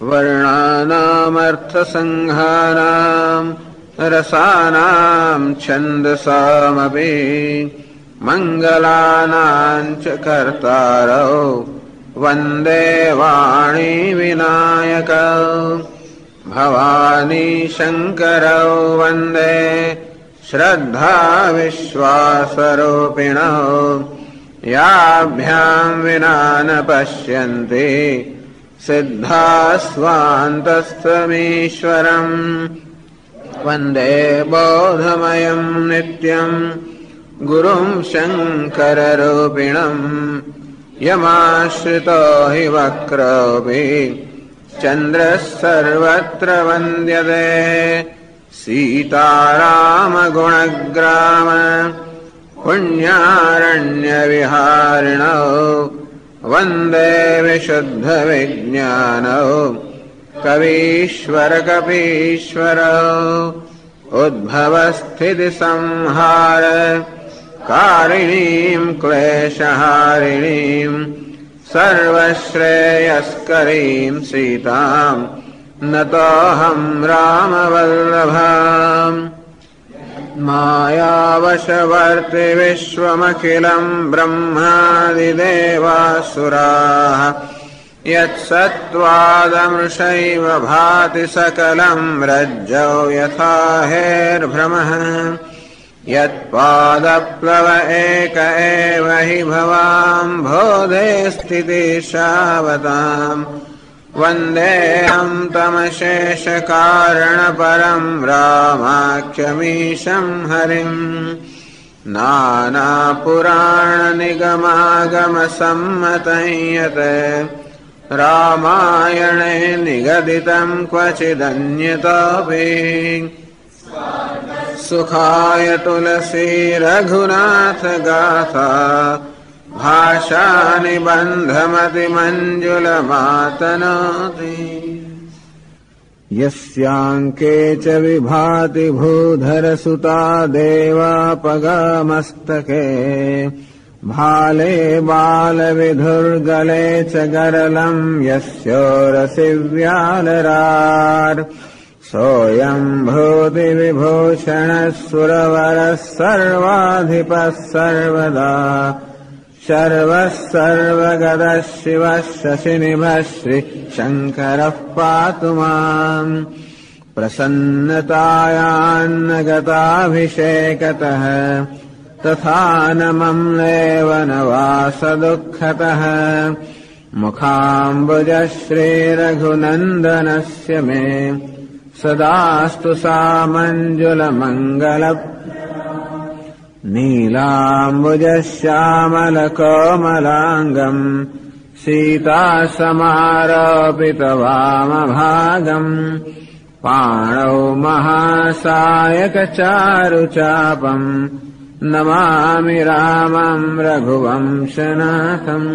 वर्णानामर्थसङ्घानाम् रसानाम् छन्दसामपि मङ्गलानाम् च कर्तारौ वन्दे वाणी विनायकौ भवानी शङ्करौ वन्दे श्रद्धा विश्वासरूपिणौ याभ्याम् विना न पश्यन्ति सिद्धास्वान्तस्थमीश्वरम् वन्दे बोधमयम् नित्यम् गुरुम् शङ्कररूपिणम् यमाश्रितो हि वक्रोऽपि चन्द्रः सर्वत्र वन्द्यते सीतारामगुणग्राम पुण्यारण्यविहारिणौ वन्दे विशुद्धविज्ञानौ कवीश्वरकपीश्वरौ उद्भवस्थितिसंहार कारिणीम् क्लेशहारिणीम् सर्वश्रेयस्करीम् सीताम् नतोऽहम् रामवल्लभाम् मायावशवर्ति विश्वमखिलम् ब्रह्मादिदेवासुराः यत्सत्त्वादमृषैव भाति सकलम् रज्जौ यथा हेर्भ्रमः यत्पादप्लव एक एव हि भवाम्भोधे स्थितिशावताम् वन्देऽहम् तमशेषकारणपरम् रामाख्यमीशम् हरिम् नानापुराणनिगमागमसम्मतं यत् रामायणे निगदितम् क्वचिदन्यतोऽपि सुखाय तुलसी रघुनाथ गाथा भाषा निबन्धमतिमञ्जुलमातनोति यस्याङ्के च विभाति भूधरसुता देवापगामस्तके भाले बालविधुर्गले च गरलम् यस्योरसि व्यालरार् सोऽयम् भूतिविभूषणः सुरवरः सर्वाधिपः सर्वदा शर्वः सर्वगतः शिवः शशिनिभः श्रीशङ्करः पातु माम् प्रसन्नतायान्नगताभिषेकतः तथा न मम्लेव न वासदुःखतः मुखाम्बुजः श्रीरघुनन्दनस्य मे सदास्तु सामञ्जुलमङ्गल नीलाम्बुजश्यामलकोमलाङ्गम् सीतासमारोपितवामभागम् पाणौ महासायकचारुचापम् नमामि रामम् रघुवंशनाथम्।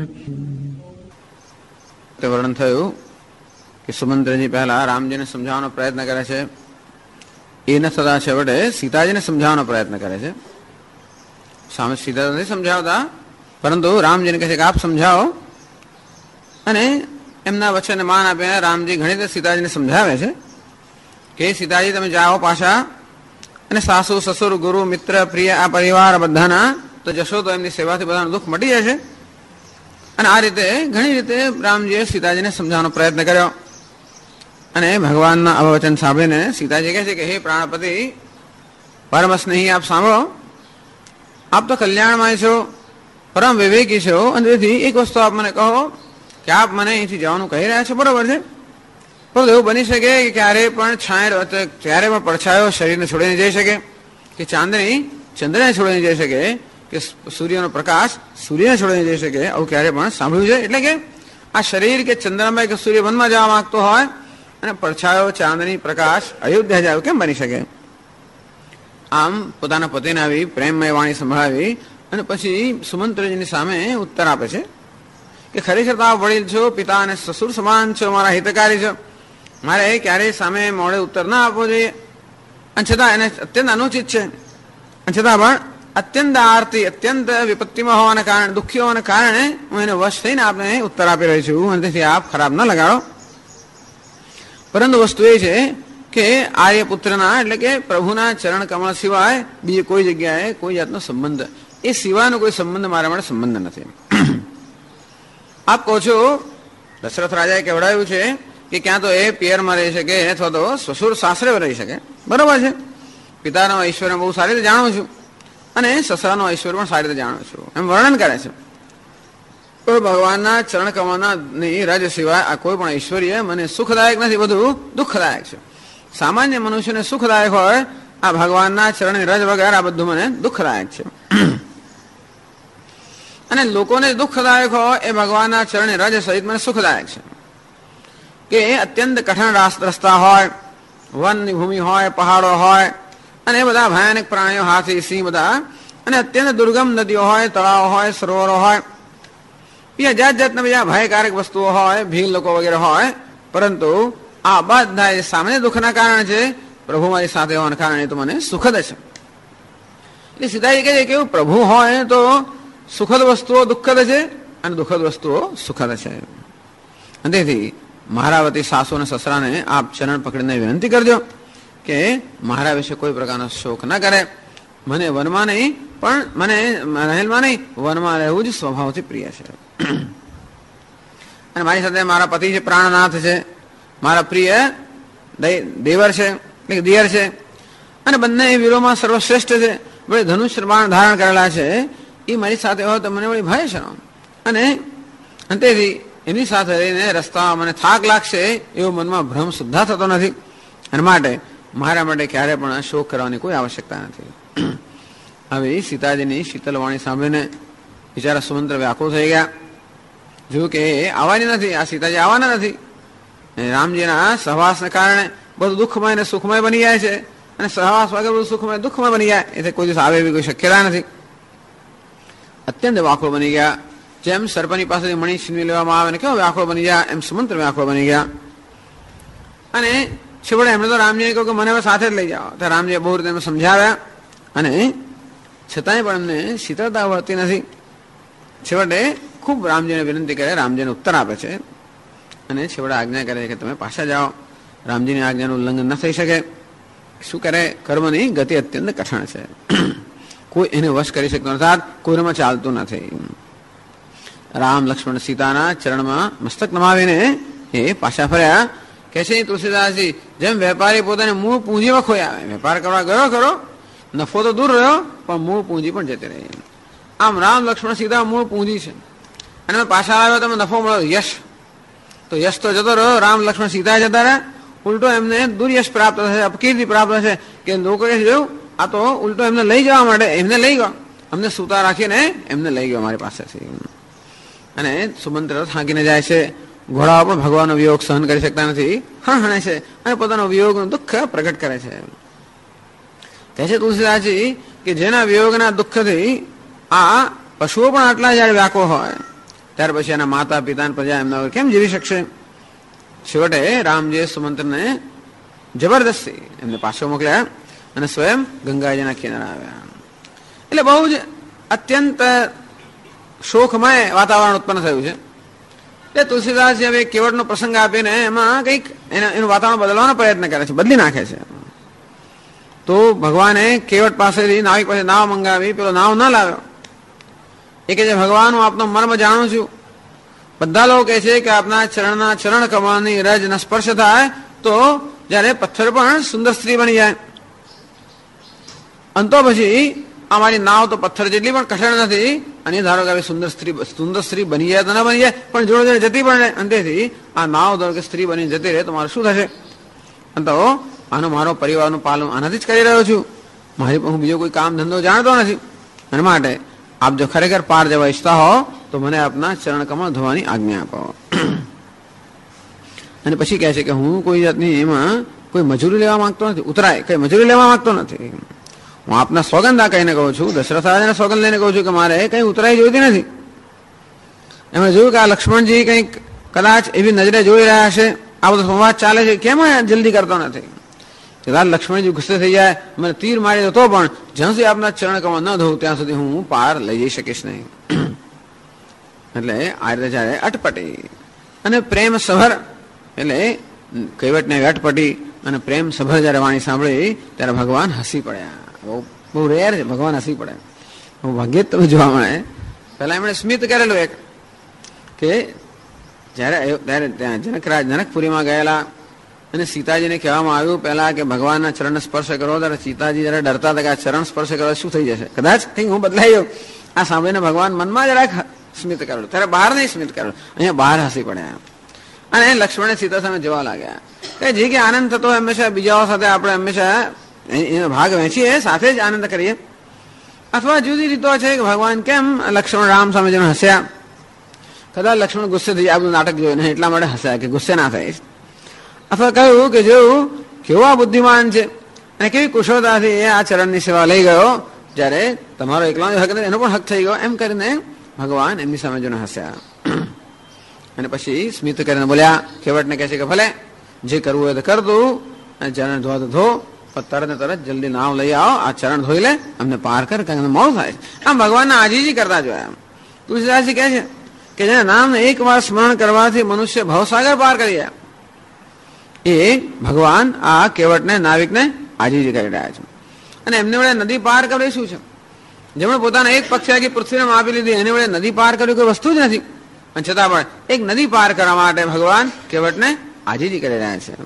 વર્ણન થયું કે સુમંત્રજી પહેલા રામજીને સમજાવવાનો પ્રયત્ન કરે છે, એ ન થતા છેવટે સીતાજીને સમજાવવાનો પ્રયત્ન કરે છે. સામે સીતા નથી સમજાવતા, પરંતુ રામજીને કહે છે કે આપ સમજાવો, અને એમના વચનને માન આપીને રામજી ઘણી રીતે સીતાજીને સમજાવે છે કે સીતાજી તમે જાઓ પાછા, અને સાસુ સસુર ગુરુ મિત્ર પ્રિય આ પરિવાર બધાના તો જશો તો એમની સેવાથી બધાનું દુઃખ મટી જશે. અને આ રીતે ઘણી રીતે રામજીએ સીતાજીને સમજાવવાનો પ્રયત્ન કર્યો. અને ભગવાનના આવા વચન સાંભળીને સીતાજી કહે છે કે હે પ્રાણપતિ પરમ સ્નેહી, આપ સાંભળો, આપ તો કલ્યાણમય છો, પરમ વિવેકી છો, અને તેથી એક વસ્તુ આપ મને કહો કે આપ મને અહીંથી જવાનું કહી રહ્યા છો, બરોબર છે, પરંતુ એવું બની શકે કે ક્યારે પણ ક્યારે પણ પડછાયો શરીરને છોડીને જઈ શકે, કે ચાંદની ચંદ્રને છોડીને જઈ શકે, કે સૂર્યનો પ્રકાશ સૂર્યને છોડીને જઈ શકે, આવું ક્યારે પણ સાંભળ્યું છે. એટલે કે આ શરીર કે ચંદ્રમાં કે સૂર્ય વનમાં જવા માંગતો હોય અને પડછાયો ચાંદની પ્રકાશ અયોધ્યા જાય, કેમ બની શકે? આમ પોતાના પતિને આવી પ્રેમમય વાણી સંભળાવી અને પછી સુમંત્રજીની સામે ઉત્તર આપે છે કે ખરેખર તો આપ વડીલ છો, પિતા અને સસુર સમાન છો, મારા હિતકારી છો, મારે ક્યારેય સામે મોડે ઉત્તર ના આપવો જોઈએ, અને છતાં એને અત્યંત અનુચિત છે, અને છતાં પણ અત્યંત આરતી અત્યંત વિપત્તિમાં હોવાના કારણે, દુઃખી હોવાના કારણે હું એને વશ થઈને આપને ઉત્તર આપી રહી છું, અને તેથી આપ ખરાબ ન લગાડો. પરંતુ વસ્તુ એ છે કે આર્યપુત્રના એટલે કે પ્રભુના ચરણ કમળ સિવાય બીજી કોઈ જગ્યાએ કોઈ જાતનો સંબંધ, એ સિવાયનો કોઈ સંબંધ મારા માટે સંબંધ નથી. આપ કહો છો દશરથ રાજાએ કહેવડાવ્યું છે કે ક્યાં તો એ પિયરમાં રહી શકે અથવા તો સસુર સાસરે રહી શકે. બરોબર છે. પિતાનો ઐશ્વર્ય બહુ સારી રીતે જાણું છું અને સસરાનો ઐશ્વર્ય પણ સારી રીતે જાણું છું, એમ વર્ણન કરે છે. પણ ભગવાનના ચરણ કમળની રજ સિવાય આ કોઈ પણ ઐશ્વર્ય મને સુખદાયક નથી, બધું દુઃખદાયક છે. સામાન્ય મનુષ્યને સુખદાયક હોય, આ ભગવાનના ચરણની રજ વગર આ બધું મને દુઃખદાયક છે. અને લોકોને દુઃખદાયક હોય એ ભગવાનના ચરણની રજ સહિત મને સુખદાયક છે. કે અત્યંત કઠણ રસ્તા હોય, વનની ભૂમિ હોય, પહાડો હોય અને બધા ભયાનક પ્રાણીઓ, હાથી, સિંહ બધા, અને અત્યંત દુર્ગમ નદીઓ હોય, તળાવો હોય, સરોવરો હોય, બીજા જાત જાતના બીજા ભયકારક વસ્તુઓ હોય, ભીલ લોકો વગેરે હોય, પરંતુ આ બધા સામાન્ય દુઃખના કારણે છે, પ્રભુ મારી સાથે હોવાના કારણે તો મને સુખદ છે. એટલે સીતાજી કહે છે કે એવું પ્રભુ હોય તો સુખદ વસ્તુઓ દુઃખદ છે અને દુઃખદ વસ્તુઓ સુખદ છે. અને તેથી મારા વતી સાસુ અને સસરાને આપ ચરણ પકડીને વિનંતી કરજો કે મારા વિશે કોઈ પ્રકારનો શોક ન કરે. મને વનમાં નહીં પણ મને રહેલમાં નહીં, વનમાં રહેવું જ સ્વભાવથી પ્રિય છે. અને મારી સાથે મારા પતિ છે, પ્રાણનાથ છે, મારા પ્રિય દેવર છે, એટલે દિયર છે, અને બંને વીરોમાં સર્વશ્રેષ્ઠ છે. વળી ધનુષ બાણ ધારણ કરેલા છે, એ મારી સાથે હોય તો મને વળી ભય છે. અને તેથી એની સાથે રહીને રસ્તામાં મને થાક લાગશે એવો મનમાં ભ્રમ સુદ્ધા થતો નથી. અને માટે મારા માટે ક્યારે પણ શોક કરવાની કોઈ આવશ્યકતા નથી. હવે સીતાજીની શીતલવાણી સાંભળીને બિચારા સુમંત્ર વ્યાકુળ થઈ ગયા. જોયું કે આવવાની નથી, આ સીતાજી આવવાના નથી. રામજીના સહવાસને કારણે બધું દુઃખમય અને સુખમય બની જાય છે, અને સહવાસ વગર બધું સુખમય દુઃખમય બની જાય, એટલે કોઈ દિવસ આવે એવી કોઈ શક્યતા નથી. અત્યંત વ્યાકુળ બની ગયા. જેમ સર્પની પાસેથી મણી છીનવી લેવામાં આવે ને કેવો વ્યાકુળ બની ગયા, એમ સુમંત્ર વ્યાકુળ બની ગયા. અને છેવટે એમણે તો રામજીએ કહ્યું કે મને હવે સાથે જ લઈ જાઓ. તો રામજીએ બહુ રીતે એમને સમજાવ્યા, અને છતાંય પણ એમને શીતળતા વળતી નથી. છેવટે ખૂબ રામજીને વિનંતી કરે, રામજીને ઉત્તર આપે છે, અને છેવટે આજ્ઞા કરે છે કે તમે પાછા જાઓ. રામજીની આજ્ઞાનું ઉલ્લંઘન ન થઈ શકે. શું કરે? કર્મની ગતિ અત્યંત કઠણ છે, કોઈ એને વશ કરી શકતો નથી, કોઈમાં ચાલતું નથી. રામ લક્ષ્મણ સીતાના ચરણમાં મસ્તક નમાવીને એ પાછા ફર્યા. કે છે તુલસીદાસજી, જેમ વેપારી પોતાને મૂળ પૂંજીમાં ખોયા આવે, વેપાર કરવા ગયો ખરો, નફો તો દૂર રહ્યો પણ મૂળ પૂંજી પણ જતી રહી. આમ રામ લક્ષ્મણ સીતા મૂળ પૂંજી છે, અને પાછા આવ્યો તમે નફો મળ્યો, યશ, તો યશ તો જતો રહ્યો, રામ લક્ષ્મણ સીતા જતા રહ્યા. ઉલટો એમને દુર્યશ પ્રાપ્ત થશે, અપકીર્તિ પ્રાપ્ત થશે. કે લોકો જોયું આ તો ઉલટો એમને લઈ જવા માટે એમને લઈ ગયો, અમને સૂતા રાખીને એમને લઈ ગયો મારી પાસેથી. અને સુમંત્ર થાકીને જાય છે. ઘોડા પણ ભગવાનનો વિયોગ સહન કરી શકતા નથી, હણે છે અને પોતાનો વિયોગનું દુઃખ પ્રગટ કરે છે. કહે છે તુલસીદાસજી કે જેના વિયોગના દુઃખથી આ પશુઓ પણ આટલા જયારે વ્યાકુળ હોય, ત્યાર પછી એના માતા પિતા પ્રજા એમના વગર કેમ જીવી શકશે? છેવટે રામજીએ સુમંત્રને જબરદસ્તી એમને પાછો મોકલ્યા અને સ્વયં ગંગાજીના કિનારે આવ્યા. એટલે બહુ જ અત્યંત શોકમય વાતાવરણ ઉત્પન્ન થયું છે. એટલે તુલસીદાસજી હવે કેવટનો પ્રસંગ આપીને એમાં કંઈક એનું વાતાવરણ બદલવાનો પ્રયત્ન કરે છે, બદલી નાખે છે. તો ભગવાને કેવટ પાસેથી નાવિક પાસે નાવ મંગાવી, પેલો નાવ ન લાવ્યો. એ કે છે ભગવાન, હું આપનો મર્મ જાણું છું. બધા લોકો કહે છે કે આપના ચરણ કમળની રજના સ્પર્શ થાય તો જયારે પથ્થર પણ સુંદર સ્ત્રી બની જાય. અંતો પછી અમારી નાવ તો પથ્થર જેટલી પણ કઠણ નથી, અને ધારો કે સુંદર સ્ત્રી બની જાય તો ન બની જાય, પણ જોડે જોડે જતી પણ રહે. અંતેથી આ નાવ ધારો કે સ્ત્રી બની જતી રહે તો મારું શું થશે? તો આનો મારો પરિવારનું પાલન આનાથી જ કરી રહ્યો છું. હું બીજો કોઈ કામ ધંધો જાણતો નથી. અને માટે આપ જો ખરેખર પાર જવા ઈચ્છતા હો તો મને આપના ચરણ કમળ ધોવાની આજ્ઞા આપો. અને પછી કહે છે કે હું કોઈ જાતની એમાં કોઈ મજૂરી લેવા માંગતો નથી, ઉતરાય કઈ મજૂરી લેવા માંગતો નથી. હું આપના સોગંદ આ કહીને કહું છું, દશરથ રાજાને સોગંદ લઈને કહું છું કે મારે કઈ ઉતરાઈ જોઈતી નથી. એમણે જોયું કે આ લક્ષ્મણજી કંઈક કદાચ એવી નજરે જોઈ રહ્યા હશે, આ બધો સંવાદ ચાલે છે, કેમ જલ્દી કરતો નથી? લક્ષ્મણજી ગુસ્સે થઈ જાય, મને તીર મારી દો તો પણ જ્યાં સુધી આપના ચરણ કમળ ન ધોઉં ત્યાં સુધી હું પાર લઈ જઈ શકીશ નહીં. એટલે આ રીતે જયારે અટપટી અને પ્રેમ સભર, એટલે કૈવટને વેટપટી અને પ્રેમ સભર જયારે વાણી સાંભળી ત્યારે ભગવાન હસી પડ્યા. બહુ રેર છે ભગવાન હસી પડે, બહુ ભાગ્યે જ તમે જોવા મળે. પેલા એમણે સ્મિત કરેલું એક કે જયારે ત્યાં જનકપુરીમાં ગયેલા અને સીતાજીને કહેવામાં આવ્યું પેલા કે ભગવાનના ચરણ સ્પર્શ કરો, ત્યારે સીતાજી જયારે ડરતા હતા કે આ ચરણ સ્પર્શ કરો શું થઈ જશે, કદાચ કંઈક હું બદલાઈ ગયો. આ સાંભળીને ભગવાન મનમાં જરાક સ્મિત કરેલું, ત્યારે બહાર નહીં સ્મિત કરેલું, અહીંયા બહાર હસી પડ્યા. અને લક્ષ્મણે સીતા સામે જોવા લાગ્યા કે જે કે આનંદ થતો હંમેશા બીજાઓ સાથે આપણે હંમેશા એનો ભાગ વહેંચીએ, સાથે જ આનંદ કરીએ. અથવા જુદી રીતો છે કે ભગવાન કેમ લક્ષ્મણ રામ સામે જેમ હસ્યા, કદાચ લક્ષ્મણ ગુસ્સે થઈ આ બધું નાટક જોયું ને એટલા માટે હસ્યા કે ગુસ્સે ના થાય. અથવા કહ્યું કે જેવું કેવા બુદ્ધિમાન છે અને કેવી કુશળતાથી એ આ ચરણની સેવા લઈ ગયો, જ્યારે તમારો એકલો હક નથી એનો પણ હક થઈ ગયો, એમ કરીને ભગવાન એમની સામે જોઈને હસ્યા. અને પછી સ્મિત કરીને બોલ્યા, કેવટને કહે છે કે ભલે જે કરવું હોય તો કર દઉં, અને ચરણ ધોવા તો ધો, તરત ને તરત જલ્દી નાવ લઈ આવો, આ ચરણ ધોઈ લે, અમને પાર કર, કારણ મોડું થાય. આમ ભગવાનના આજીજી કરતા જોયા. તુલસીદાસજી કહે છે કે જેના નામ એક વાર સ્મરણ કરવાથી મનુષ્ય ભવસાગર પાર કરી જાય, એ ભગવાન આ કેવટને નાવિકને આજીજી કરી રહ્યા છે. અને એમને વડે નદી પાર કરવી શું છે? જેમણે પોતાના એક પક્ષે આખી પૃથ્વીને આપી લીધી, એને વડે નદી પાર કરવી કોઈ વસ્તુ જ નથી. અને છતાં પણ એક નદી પાર કરવા માટે ભગવાન કેવટને આજીજી કરી રહ્યા છે.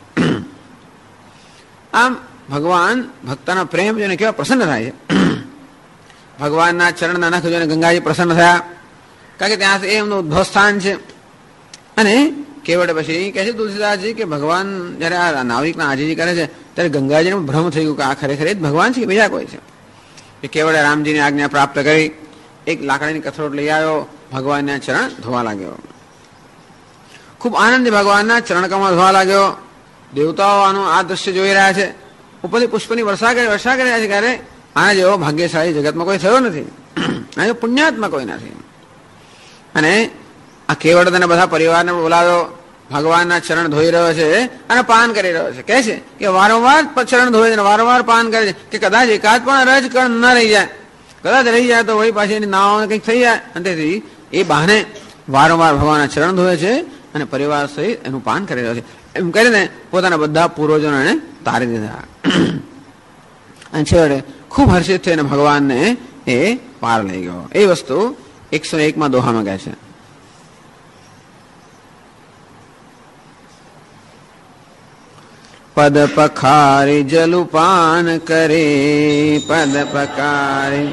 આમ ભગવાન ભક્તના પ્રેમ જોઈને કેવા પ્રસન્ન થાય છે. ભગવાનના ચરણના નખ જોઈને ગંગાજી પ્રસન્ન થયા, કારણ કે ત્યાં એમનું ઉદ્ભવ સ્થાન છે. અને કેવડે પછી કહે છે તુલસીદાસજી કે ભગવાન જયારે આ નાવિકના આજીજી કરે છે ત્યારે ગંગાજીને ભ્રમ થઈ ગયું કે આ ખરેખર જ ભગવાન છે કે બીજા કોઈ છે. એ કેવડે રામજીની આજ્ઞા પ્રાપ્ત કરી, એક લાકડાની કથરોટ લઈ આવ્યો, ભગવાનના ચરણ ધોવા લાગ્યો. ખૂબ આનંદ ભગવાનના ચરણકમાં ધોવા લાગ્યો. દેવતાઓ આનું આ દ્રશ્ય જોઈ રહ્યા છે, ઉપરથી પુષ્પની વર્ષા કરી રહ્યા છે. ક્યારે આના જેવો ભાગ્યશાળી જગતમાં કોઈ થયો નથી, આ પુણ્યાત્મા કોઈ નથી. અને આ કેવળ તેને બધા પરિવારને બોલાવ્યો, ભગવાનના ચરણ ધોઈ રહ્યો છે અને પાન કરી રહ્યો છે. કહે છે કે વારંવાર ચરણ ધોઈ છે, વારંવાર પાન કરે છે, કે કદાચ એકાદ પણ રજ કણ ન રહી જાય, કદાચ રહી જાય તો વળી પાછી એની નાવને કંઈક થઈ જાય. અને તેથી એ બહાને વારંવાર ભગવાનના ચરણ ધોવે છે અને પરિવાર સહિત એનું પાન કરી રહ્યો છે. એમ કરીને પોતાના બધા પૂર્વજોને એને તારી દીધા. અને છેવટે ખૂબ હર્ષિત થઈને ભગવાનને એ પાર લઈ ગયો. એ વસ્તુ 101 દોહામાં કહે છે. પદ પખારી જલુપાન કરે, પદ પખારી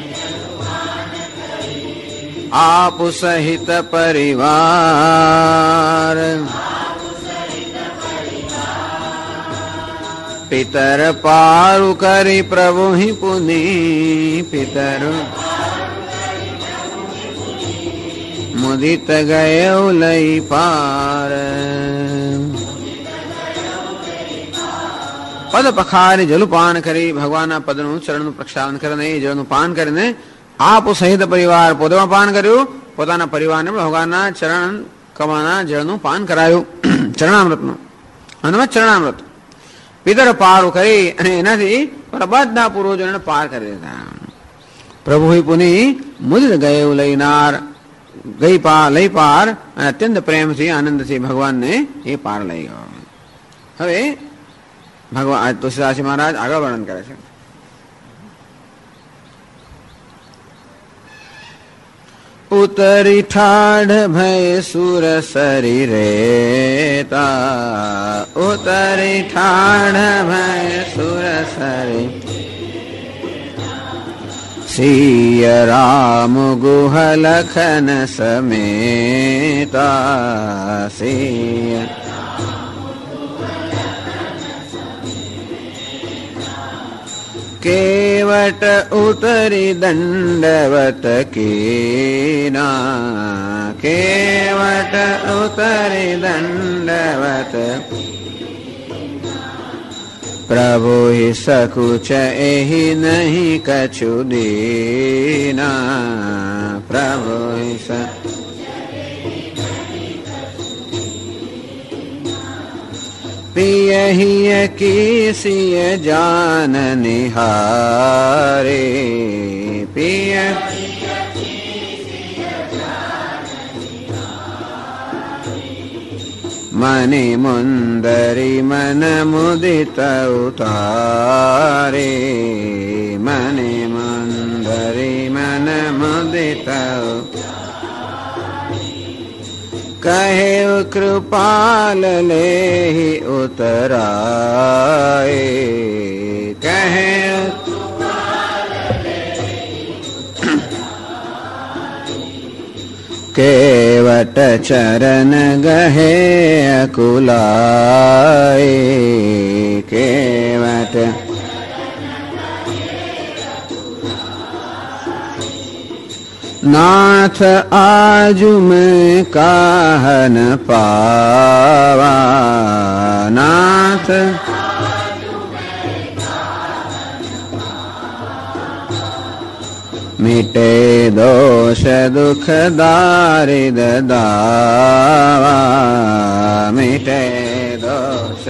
આપુ સહિત પરિવાર, પિતર પારુ કરી પ્રભુ હિ પુની, પિતર મુદિત ગયો લઈ પાર. પદ પખારી જલુપાન કરી, ભગવાનના પદનું ચરણનું પ્રક્ષાલન કરીને એ જળનું પાન કરીને આપો સહિત પરિવાર, પોતે પણ પાન કર્યું, પોતાના પરિવારને પણ ભગવાનના ચરણ કમાના જળનું પાન કરાયું, ચરણામૃતનું. અનવત ચરણામૃત પિતર પારું કરી અને એનાથી બધા પૂર્વજોને પાર કરી દીધા. પ્રભુ પુની મુદિત ગયો લઈનાર, લઈ પાર, અને અત્યંત પ્રેમથી આનંદથી ભગવાનને એ પાર લઈ ગયો. હવે ભગવાન તુલસીદાસજી મહારાજ આગળ વર્ણન કરે છે. ઉતરી ઠાઢ ભય સુર સરી રેતા, ઉતરી ઠાઢ ભય સુર સરી, સિય રામ ગુહ લખન સમેતા, સિય કેવટ ઉતરી દંડવત કીના, કેવટ ઉતરી દંડવત, પ્રભુ હિ સકુચ એહી નહીં કછુ દીના, પ્રભુ હિ पिय हिय किसिय जान निहारे, पिय मनि मुंदरी मन मुदित उतारे मनि मुंदरी मन मुदित कहे कृपाल लेहि उतराए कहे केवट चरण गहे अकुलाए केवट नाथ आजु मैं कहन पावा नाथ मिटे दोष दुख दारिद दावा मिटे दोष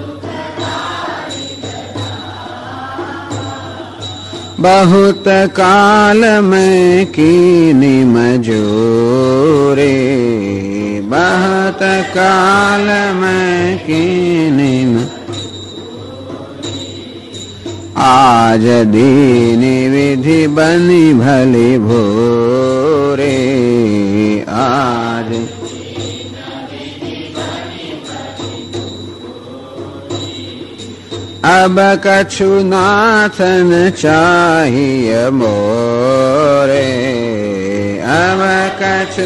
बहुत काल में कीनी मजूरी बहुत काल में कीनी आज दीनी विधि बनी भली भोरे आज अब कछु नाथन चाहिए मोरे अब कछु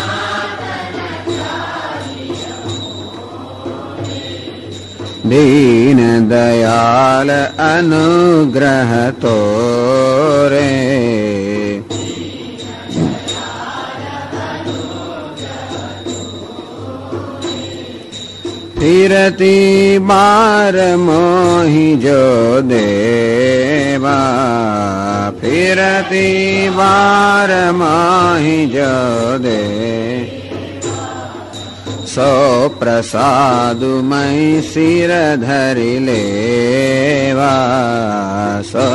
दीन दयाल अनुग्रह तोरे फिरती बार मोहि जो देवा फिरती बार मोहि जो दे सो प्रसादु मई सिर धरि लेवा सो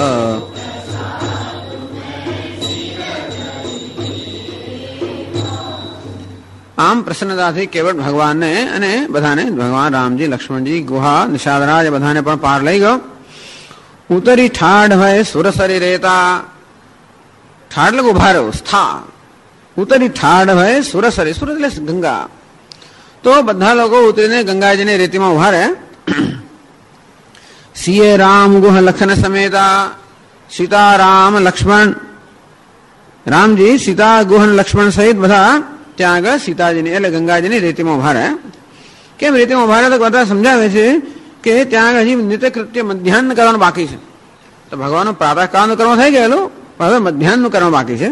આમ પ્રસન્નતાથી કેવળ ભગવાનને અને બધાને ભગવાન રામજી લક્ષ્મણજી ગુહા નિષાદરાજ બધાને પણ પાર લઈ ગયો ઉતરી ઠાઢ ભય સુરસરી રેતા ઠાઢ એટલે ઉભા રહ્યો સ્થા ઉતરી ઠાઢ ભય સુરસરી સુરત એટલે ગંગા તો બધા લોકો ઉતરીને ગંગાજીની રેતીમાં ઉભા રહે સીએ રામ ગુહ લખન સમેતા સીતા રામ લક્ષ્મણ રામજી સીતા ગુહન લક્ષ્મણ સહિત બધા ત્યાં આગળ સીતાજીની એટલે ગંગાજીની રેતીમાં ઉભા રહ્યા કેમ રેતીમાં ઉભા રહ્યા તો બધા સમજાવે છે કે ત્યાં આગળ હજી નિત્યકૃત્ય મધ્યાહન કરવાનું બાકી છે તો ભગવાનનું પ્રાતઃકાળનું કર્મ થઈ ગયેલું પણ હવે મધ્યાહનનું કર્મ બાકી છે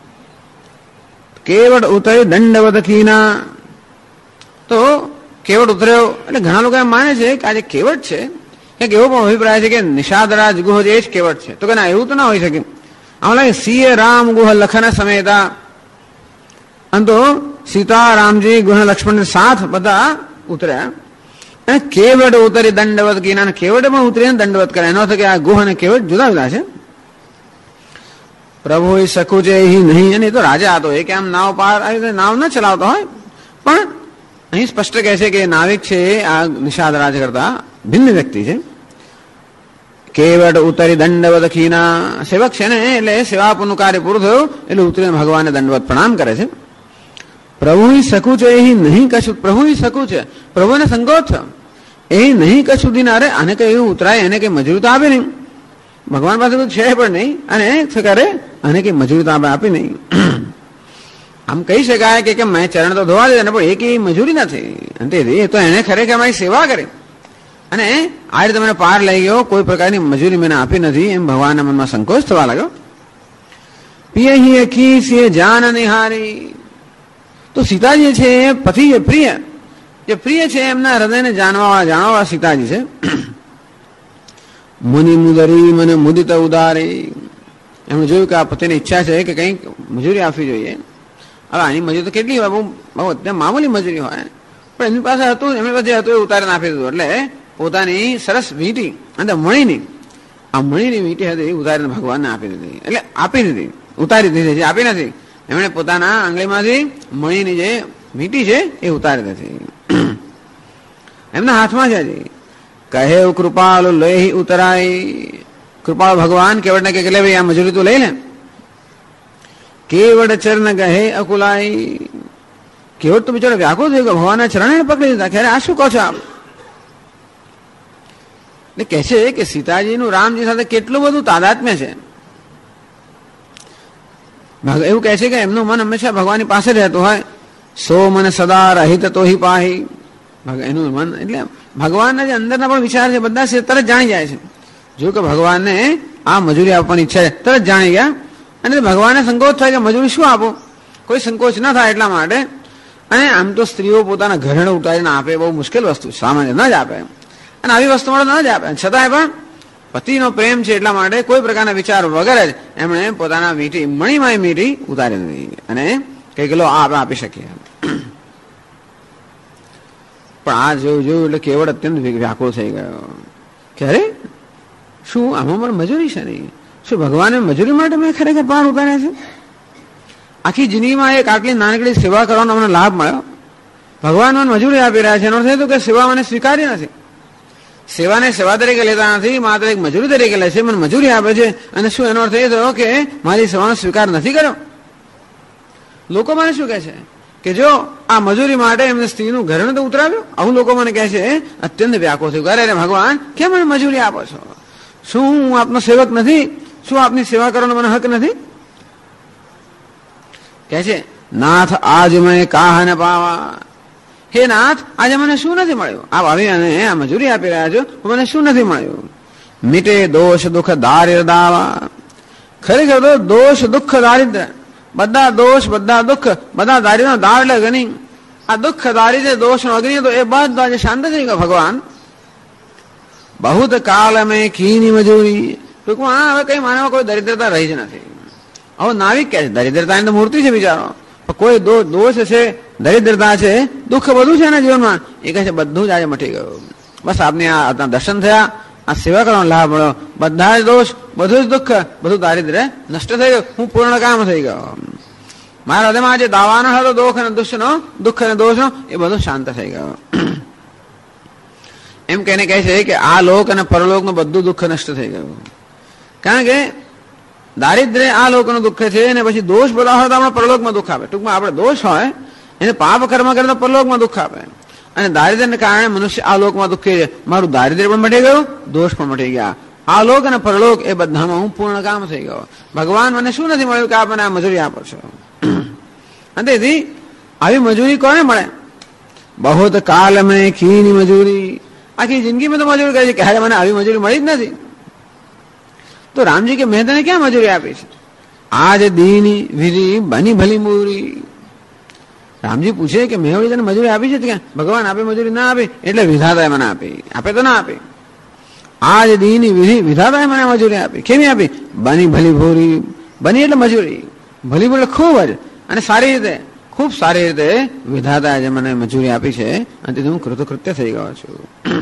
કેવળ ઉતરી દંડવત ખીના તો કેવળ ઉતર્યો એટલે ઘણા લોકો એમ માને છે કે આજે કેવટ છે કંઈક એવો પણ અભિપ્રાય છે કે નિષાદરાજ ગુહ જે જ કેવટ છે તો કે ના એવું તો ના હોઈ શકે આમાં લાગે સીએ રામ ગુહ લખન સમેતા તો સીતા રામજી ગુહ લક્ષ્મણ સાથ બધા ઉતર્યા અને કેવડ ઉતરી દંડવત કીના કેવડમાં ઉતરીને દંડવત કરે એનો કે આ ગુહ અને કેવડ જુદા જુદા છે પ્રભુ શકું છે એ નહીં અને એ તો રાજા હતો એ કે આમ નાવ પાર આવી રીતે નાવ ન ચલાવતો હોય પણ અહીં સ્પષ્ટ કહે છે કે નાવિક છે આ નિષાદ રાજ કરતા ભિન્ન વ્યક્તિ છે કેવડ ઉતરી દંડવત ખીના સેવક છે ને એટલે સેવાપનું કાર્ય પૂરું થયું એટલે ઉતરીને ભગવાનને દંડવત પ્રણામ કરે છે પ્રભુ શકું છે એ નહીં કશું પ્રભુ શકું છે પ્રભુને સંકોચ એ નહીં કશું દિન અરે આને કઈ એવું ઉતરાય એને કઈ મજૂરી તો આપે નહીં ભગવાન પાસે કોઈ છે પણ નહીં અને શું કરે આને કઈ મજૂરી તો આપી નહીં આમ કહી શકાય કે મેં ચરણ તો ધોવા દીધા પણ એ કઈ મજૂરી નથી એ તો એને ખરેખર મારી સેવા કરી અને આ રીતે મને પાર લઈ ગયો કોઈ પ્રકારની મજૂરી મને આપી નથી એમ ભગવાનના મનમાં સંકોચ થવા લાગ્યો પિય હિ અખી સિંહ જાન નિહારી તો સીતાજી છે પતિ જે પ્રિય છે એમના હૃદયને જાણવા સીતાજી છે મુનિ મુદરી મને મુદિત ઉદારી એમણે જોયું કે આ પતિની ઈચ્છા છે કે કંઈક મજૂરી આપવી જોઈએ હવે આની મજૂરી તો કેટલી હોય બહુ અત્યારે મામૂલી મજૂરી હોય પણ એમની પાસે હતું એમની પાસે હતું એ ઉતારીને આપી દીધું એટલે પોતાની સરસ વીંટી અને મણીની આ મણીની વીંટી હતી એ ઉતારીને ભગવાનને આપી દીધી એટલે આપી દીધી ઉતારી દીધી છે આપી નથી એમણે પોતાના આંગળીમાંથી મણીની જે વીંટી છે એ ઉતારી દીધી એમના હાથમાં છે હજી. કહે કૃપાળુ લોહી ઉતરાય, કૃપાળુ ભગવાન કેવડને કે લે ભાઈ આ મજૂરી તું લઈ લે. કેવડ ચરણ ગહે અકુલાઈ, કેવડ તો બિચારો વ્યાકુળ થઈ ગયો, ભગવાનના ચરણે પકડી દીધા. ખેરે આ શું કહો છો આપ? એટલે કહે છે કે સીતાજીનું રામજી સાથે કેટલું બધું તાદાત્મ્ય છે. એવું કહે છે કે એમનું મન હંમેશા ભગવાનની પાસે રહેતું હોય. સો મન સદા રહિત તો હિ પાહી, એનું મન એટલે ભગવાનના જે અંદરના પણ વિચાર છે બધા તરત જાણી જાય છે. જો કે ભગવાનને આ મજૂરી આપવાની ઈચ્છા છે તરત જાણી ગયા. અને ભગવાનને સંકોચ થાય કે મજૂરી શું આપો, કોઈ સંકોચ ના થાય એટલા માટે. અને આમ તો સ્ત્રીઓ પોતાના ઘરેણું ઉતારીને આપે બહુ મુશ્કેલ વસ્તુ, સામાન્ય ન જ આપે, અને આવી વસ્તુ મળે ન જ આપે. છતાંય પણ પતિનો પ્રેમ છે એટલા માટે કોઈ પ્રકારના વિચાર વગર જ એમણે પોતાના મીઠી મણીમાં મીઠી ઉતારી દીધી અને કઈ કિલો આપણે આપી શકીએ. પણ આ જોયું એટલે કેવળ અત્યંત વ્યાકુળ થઈ ગયો કે અરે શું આમાં પણ મજૂરી છે નહીં? શું ભગવાને મજૂરી માટે મેં ખરેખર પાર ઉતાર્યા છે? આખી જિંદગીમાં એક આટલી નાનકડી સેવા કરવાનો અમને લાભ મળ્યો, ભગવાન મને મજૂરી આપી રહ્યા છે. એનો અર્થ એ તો કે સેવા મને સ્વીકારી નથી. સેવાને સેવા તરીકે લેતા નથી, માત્ર એક મજૂરી તરીકે લે છે. મને મજૂરી આપે છે અને શું એનો અર્થ એ થયો કે મારી સેવાનો સ્વીકાર નથી કર્યો? લોકો મને શું કહે છે કે જો આ મજૂરી માટે એમને સ્ત્રીનું ઘરેણું તો ઉતરાવ્યું. આવું લોકો મને કહે છે, અત્યંત વ્યાકુળ થયું. અરે ભગવાન કેમ મને મજૂરી આપો છો? શું હું આપનો સેવક નથી? શું આપની સેવા કરવાનો મને હક નથી? કહે છે નાથ આજ મેં કાહ ન પાવા, હે નાથ આજે મને શું નથી મળ્યું? આપ આવી અને આ મજૂરી આપી રહ્યા છો, મને શું નથી મળ્યું? મીટે દોષ દુઃખ દારિદ્ર દાવા, ખરેખર તો દોષ દુઃખ દારિદ્ર બધા દોષ બધા દુઃખ બધા દારિદ્ર્યનો દાવ એટલે ગણી આ દુઃખ દારિદ્ર્ય દોષ નો અગ્નિ તો એ બધા આજે શાંત થઈ ગયો. ભગવાન બહુત કાલ મેં કીની મજૂરી, ટૂંકમાં હવે કઈ માનવા કોઈ દરિદ્રતા રહી જ નથી. હવે નાવિક કહે છે દરિદ્રતાની તો મૂર્તિ છે બિચારો, કોઈ દોષ છે દરિદ્રતા છે દુઃખ બધું છે એના જીવનમાં. એ કહે છે બધું જ આજે મટી ગયું. બસ આપને આ દર્શન થયા, આ સેવા કરવાનો લાભ મળ્યો, બધા જ દોષ બધું જ દુઃખ બધું દારિદ્ર્ય નષ્ટ થઈ ગયું. હું પૂર્ણ કામ થઈ ગયો. મારા હૃદયમાં જે દાવાનો હતો દુઃખ અને દોષનો એ બધું શાંત થઈ ગયો. એમ કહીને કહે છે કે આ લોક અને પરલોકનું બધું દુઃખ નષ્ટ થઈ ગયું. કારણ કે દારિદ્ર્ય આ લોકનું દુઃખ છે અને પછી દોષ બધા હોય તો આપણે પરલોકમાં દુઃખ આપે. ટૂંકમાં આપણે દોષ હોય એને પાપ કર્મ કરે તો પરલોકમાં દુઃખ આપે. અને દારિદ્ર્યને કારણે મનુષ્ય આ લોકમાં દુઃખી છે. મારું દારિદ્ર્ય પણ મટી ગયું, દોષ પણ મટી ગયા. આ લોક અને પરલોક એ બધામાં હું પૂર્ણ કામ થઈ ગયો. ભગવાન મને શું નથી મળ્યું કે આપ મને આ મજૂરી આપો છો? અને તેથી આવી મજૂરી કોને મળે? બહુત કાલ મેં કીની મજૂરી, આખી જિંદગીમાં તો મજૂરી કરી છે કે હારે મને આવી મજૂરી મળી જ નથી. તો રામજી કે મેં તને ક્યાં મજૂરી આપી છે? આજ દીની વિધિ બની ભલી મૂરી. રામજી પૂછે કે મેં તને મજૂરી આપી છે? ક્યાં ભગવાન આપે મજૂરી ના આપી એટલે વિધાતાએ મને આપી, આપે તો ના આપી. આજ દીની વિધિ વિધાતાએ મને મજૂરી આપી. કેવી આપી? બની ભલી ભૂરી. બની એટલે મજૂરી, ભલી ભૂરી ખૂબ જ અને સારી રીતે, ખૂબ સારી રીતે વિધાતાએ જે મને મજૂરી આપી છે અને તેથી હું કૃતકૃત્ય થઈ ગયો છું.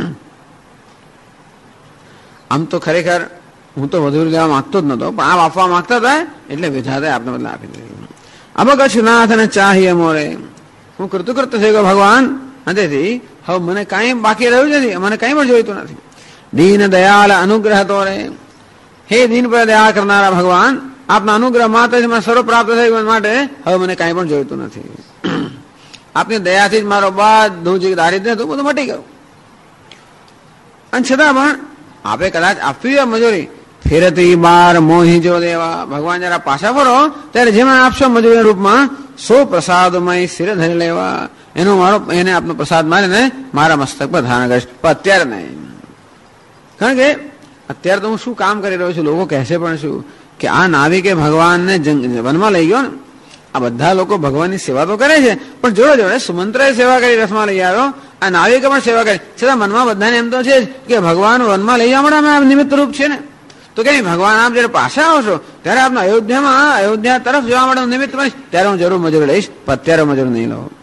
આમ તો ખરેખર હું તો મજૂરી લેવા માંગતો જ નતો, પણ આપ આપવા માંગતા હતા એટલે વિધાતાએ આપને બદલે આપી દીધી. અબ કચ્છનાથ ને ચાહીએ મોરે, હું કૃતકૃત્ય થઈ ગયો ભગવાન. અને તેથી હવે મને કાંઈ બાકી રહ્યું નથી, મને કંઈ પણ જોઈતું નથી. દીન દયાળ અનુગ્રહ તોરે, હે દીન પર દયા કરનારા ભગવાન, આપના અનુગ્રહ માત્ર મને સર્વ પ્રાપ્ત થઈ ગયો માટે હવે મને કાંઈ પણ જોઈતું નથી. આપની દયાથી જ મારો બધું જે દારિદ્ર્ય હતું બધું મટી ગયું. અને છતાં પણ આપે કદાચ આપવી હોય મજૂરી, ફેરતી બાર મોહી જો દેવા, ભગવાન જરા પાછા ફરો ત્યારે જે મને આપશો મજૂરી રૂપમાં સો પ્રસાદમય શિર ધરી લેવા, એનો મારો એને આપનો પ્રસાદ મારીને મારા મસ્તક પર ધારણ કરીશ. પણ અત્યારે નહીં, કારણ કે અત્યારે તો હું શું કામ કરી રહ્યો છું? લોકો કહેશે પણ શું કે આ નાવિકે ભગવાનને વનમાં લઈ ગયો ને. આ બધા લોકો ભગવાનની સેવા તો કરે છે પણ જોડે જોડે સુમંત્રએ સેવા કરી, રથમાં લઈ આવ્યો, આ નાવિકે પણ સેવા કરી. છતાં મનમાં બધાને એમ તો છે કે ભગવાન વનમાં લઈ જવા માટે અમે નિમિત્ત રૂપ છે ને. તો કે ભગવાન આપ જયારે પાછા આવશો ત્યારે આપણે અયોધ્યા તરફ જવા માટે નિમિત્ત બનીશ, ત્યારે હું જરૂર મજૂરી લઈશ, પણ અત્યારે મજૂરી નહીં લઉં.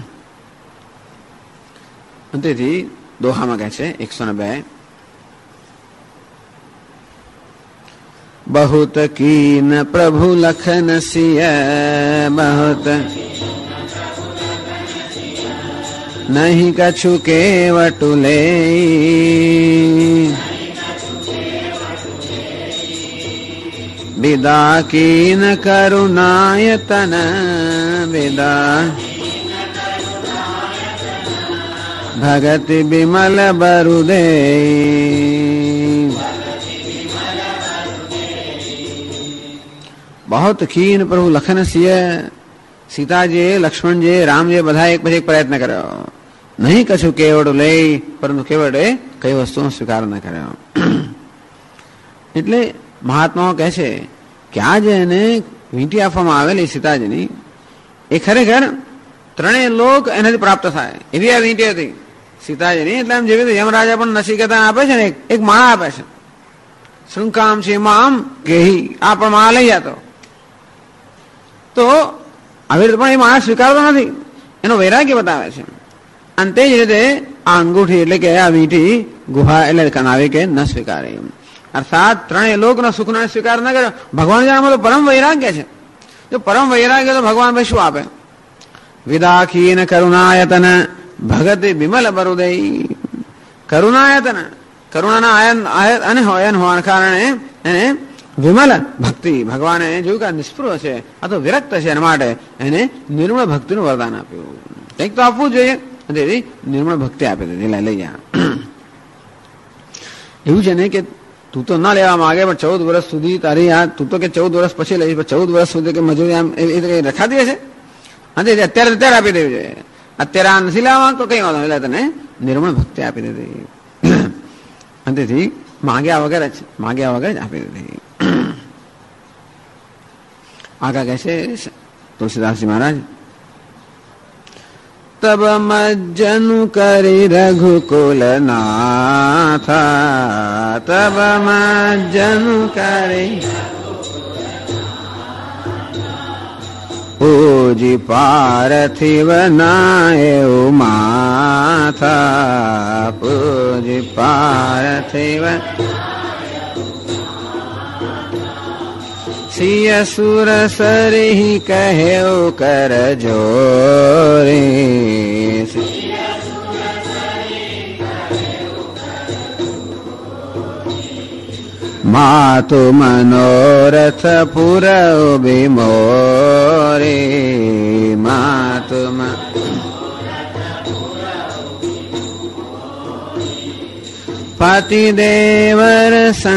તેથી દોહામાં કહે છે 102, बहुत कीन प्रभु लखन सिय बहुत नहीं कछु केवटुले विदा कीन करुणायतन विदा भगति विमल बरुदे बहुत खीन प्रभु लखन सिय सीताजी लक्ष्मण जी राम जी બધા એક પછી એક પ્રયત્ન કર્યો નહીં કશું કેવડ લઈ પરંતુ કેવડે કઈ વસ્તુનો સ્વીકાર ન કર્યો એટલે મહાત્માઓ કહે છે કે આ જે એને વીંટી આપવામાં આવેલી સીતાજીની એ ખરેખર ત્રણેય લોક એનાથી પ્રાપ્ત થાય એવી આ વીંટી હતી સીતાજીની એટલે આમ જેવી રીતે યમરાજા પણ નસીકતા આપે છે ને એક માળા આપે છે શૃંકામ છે મામ ગેહી આ પણ માળા લઈ જતો તો આવી રીતે પણ એ માણસ સ્વીકારતો નથી એનો વૈરાગ્ય બતાવે છે અને તે જ રીતે આ અંગૂઠી એટલે કે આ વીંટી ગુહા એટલે કનાવી કે ન સ્વીકારે અર્થાત ત્રણેય લોકનો સુખનો સ્વીકાર ન કર્યો ભગવાન જાણમાં તો પરમ વૈરાગ્ય છે જો પરમ વૈરાગ્ય તો ભગવાન ભાઈ શું આપે વિદાખીન કરુણાયતન ભગતિ વિમલ બરુદય કરુણાયતન કરુણાના આયન હોવાના કારણે એને વિમલ ભક્તિ ભગવાને જોયું કે નિષ્પૃહ છે આ તો વિરક્ત છે એના માટે એને નિર્મળ ભક્તિનું વરદાન આપ્યું કંઈક તો આપવું જોઈએ તેથી નિર્મળ ભક્તિ આપી દીધી લઈ જા એવું છે ને કે તું તો ના લેવા માંગે પણ 14 વર્ષ સુધી તારી આ તું તો કે 14 વર્ષ પછી લઈશ 14 વર્ષ સુધી કે મજૂરી આમ એ કઈ રખાતી હશે અને અત્યારે આપી દેવી જોઈએ અત્યારે આ નથી લેવા માંગતો કઈ વાંધો એટલે તને નિર્મળ ભક્તિ આપી દીધી અને તેથી માંગ્યા વગર જ આપી દીધી આગા કહેશે તુલસીદાસજી મહારાજ તબ મજ્જનુ કરી રઘુકુલ નાથા તબ મજ્જનુ કરી પૂજી પાર્થિવ નાય માથા પૂજી પાર્થિવ સિય સુર સરિ કહ્યો કર જોરી માતુ મનોરથ પુરવ બિમોરી માતુ પતિદેવર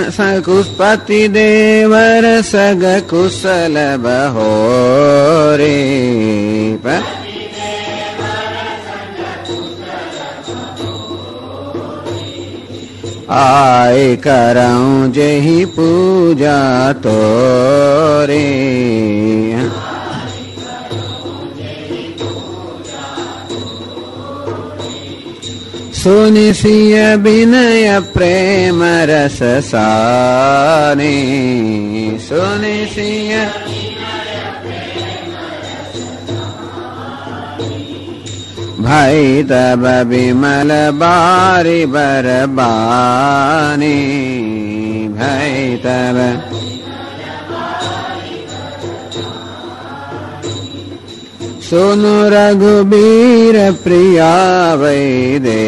સગ કુશલ બહોરી આય કરઉં જેહી પૂજા તોરી સુનિસિય વિનય પ્રેમ રસ સાની સુનિસિય ભાઈ તબ વિમલ બારી બરબાની ભાઈ તબ સુનો રઘુબીર પ્રિયા વૈદે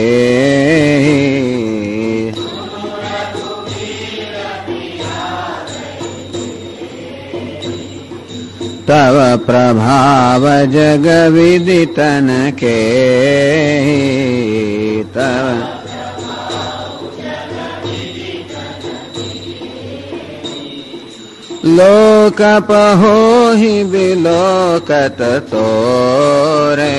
તવ પ્રભાવ જગ વિદિતન કે તવ લોક પહોહિ વિલોકત તોરે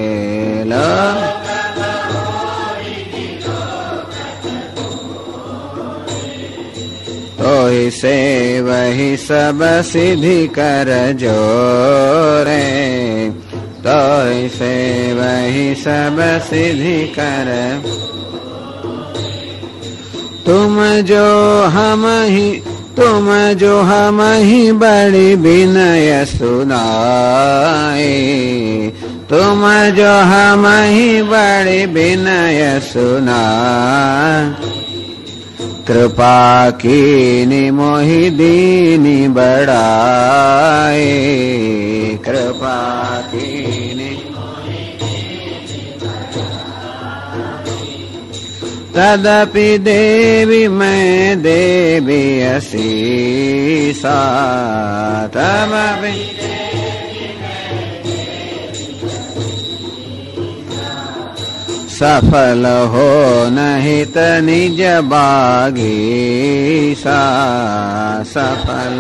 તોહિ સે વહી સબ સિદ્ધિ કર જોરે તોહિ સે વહી સબ સિદ્ધિ કર तुम जो हम ही बड़ी विनय सुनाए तुम जो हम ही बड़ी विनय सुना कृपा कीनी मोहि दीनी बड़ाए कृपा कीनी तदपि देवी मैं देवी असीसा तदपि सफल हो नहीं त निज बागीसा सफल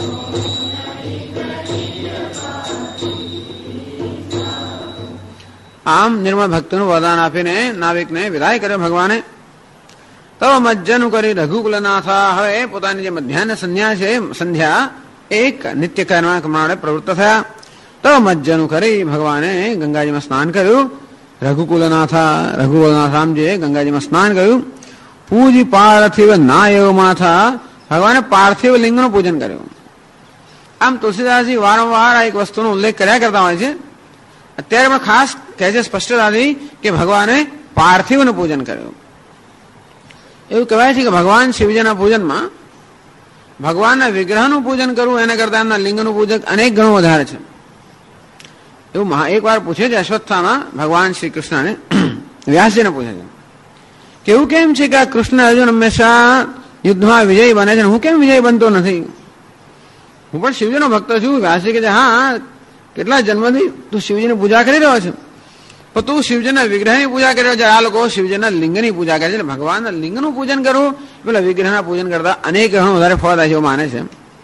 આમ નિર્મળ ભક્તનું વરદાન આપીને નાવિકને વિદાય કર્યો ભગવાને. તો મજ્જનું કરી રઘુકુલનાથા હવે પોતાની જે મધ્યાહન સંધ્યા એક નિત્ય કર્મ પ્રમાણે પ્રવૃત્ત થયા. તો મજ્જનું કરી ભગવાને ગંગાજીમાં સ્નાન કર્યું. રઘુકુલનાથ રામજીએ ગંગાજીમાં સ્નાન કર્યું. પૂજી પાર્થિવ નાયવ માથા ભગવાને પાર્થિવ લિંગનું પૂજન કર્યું. આમ તુલસીદાસજી વારંવાર આ એક વસ્તુનો ઉલ્લેખ કર્યા કરતા હોય છે. અત્યારે પણ ખાસ કહે છે સ્પષ્ટતાથી કે ભગવાને પાર્થિવનું પૂજન કર્યું. એવું કહેવાય છે કે ભગવાન શિવજીના પૂજનમાં ભગવાનના વિગ્રહનું પૂજન કરવું એના કરતા એમના લિંગનું પૂજન અનેક ગણું વધારે છે. એવું એક વાર પૂછે છે અશ્વત્થામાં ભગવાન શ્રી કૃષ્ણને વ્યાસજીને પૂછે છે કે એવું કેમ છે કે આ કૃષ્ણ અર્જુન હંમેશા યુદ્ધમાં વિજય બને છે, હું કેમ વિજય બનતો નથી? હું પણ શિવજીનો ભક્ત છું. વ્યાસજી કહે છે હા, કેટલા જન્મથી તું શિવજીની પૂજા કરી રહ્યો છે, પણ તું શિવજીના વિગ્રહની પૂજા કરી રહ્યો છે. આ લોકો શિવજીના લિંગની પૂજા કરે છે. ભગવાનના લિંગનું પૂજન કરવું પેલા વિગ્રહના પૂજન કરતા અનેક ગણું વધારે ફળદાય છે એવું માને છે.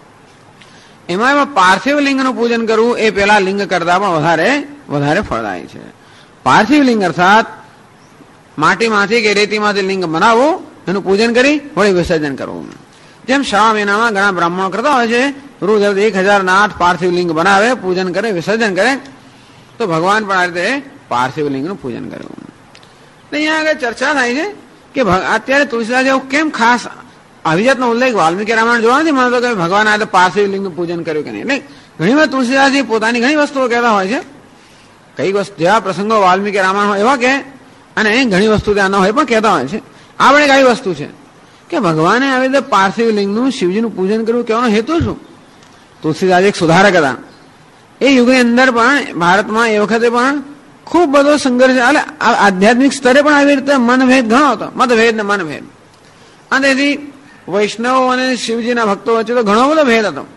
એમાં પાર્થિવ લિંગનું પૂજન કરવું એ પેલા લિંગ કરતા પણ વધારે ફળદાય છે. પાર્થિવ લિંગ અર્થાત માટીમાંથી કે રેતીમાંથી લિંગ બનાવવું, એનું પૂજન કરી વળી વિસર્જન કરવું. જેમ શ્રાવણ મહિનામાં ઘણા બ્રાહ્મણો કરતા હોય છે, રોજ 1008 પાર્થિવ લિંગ બનાવે, પૂજન કરે, વિસર્જન કરે. તો ભગવાન પણ આ રીતે પાર્થિવ લિંગનું પૂજન કર્યું. અહીંયા આગળ ચર્ચા થાય છે કે અત્યારે તુલસીદાસ એવું કેમ ખાસ આવી જાતનો ઉલ્લેખ વાલ્મીકી રામાયણ જોવા નથી મળતો કે ભગવાન આ પાર્થિવ લિંગનું પૂજન કર્યું કે નહીં. એટલે ઘણી વાર તુલસીદાસજી પોતાની ઘણી વસ્તુઓ કહેતા હોય છે. કઈ વસ્તુ જેવા પ્રસંગો વાલ્મીકી રામાયણ હોય એવા કે, અને ઘણી વસ્તુ ત્યાં ન હોય પણ કહેતા હોય છે. આ પણ એક આવી વસ્તુ છે કે ભગવાને આવી રીતે પાર્થિવ લિંગનું શિવજીનું પૂજન કરવું કહેવાનો હેતુ શું? તુલસીદાસ એક સુધારક હતા. એ યુગની અંદર પણ ભારતમાં એ વખતે પણ ખૂબ બધો સંઘર્ષ, એટલે આધ્યાત્મિક સ્તરે પણ આવી રીતે મનભેદ ઘણો હતો, મતભેદ ને મનભેદ. અને તેથી વૈષ્ણવ અને શિવજીના ભક્તો વચ્ચે તો ઘણો બધો ભેદ હતો.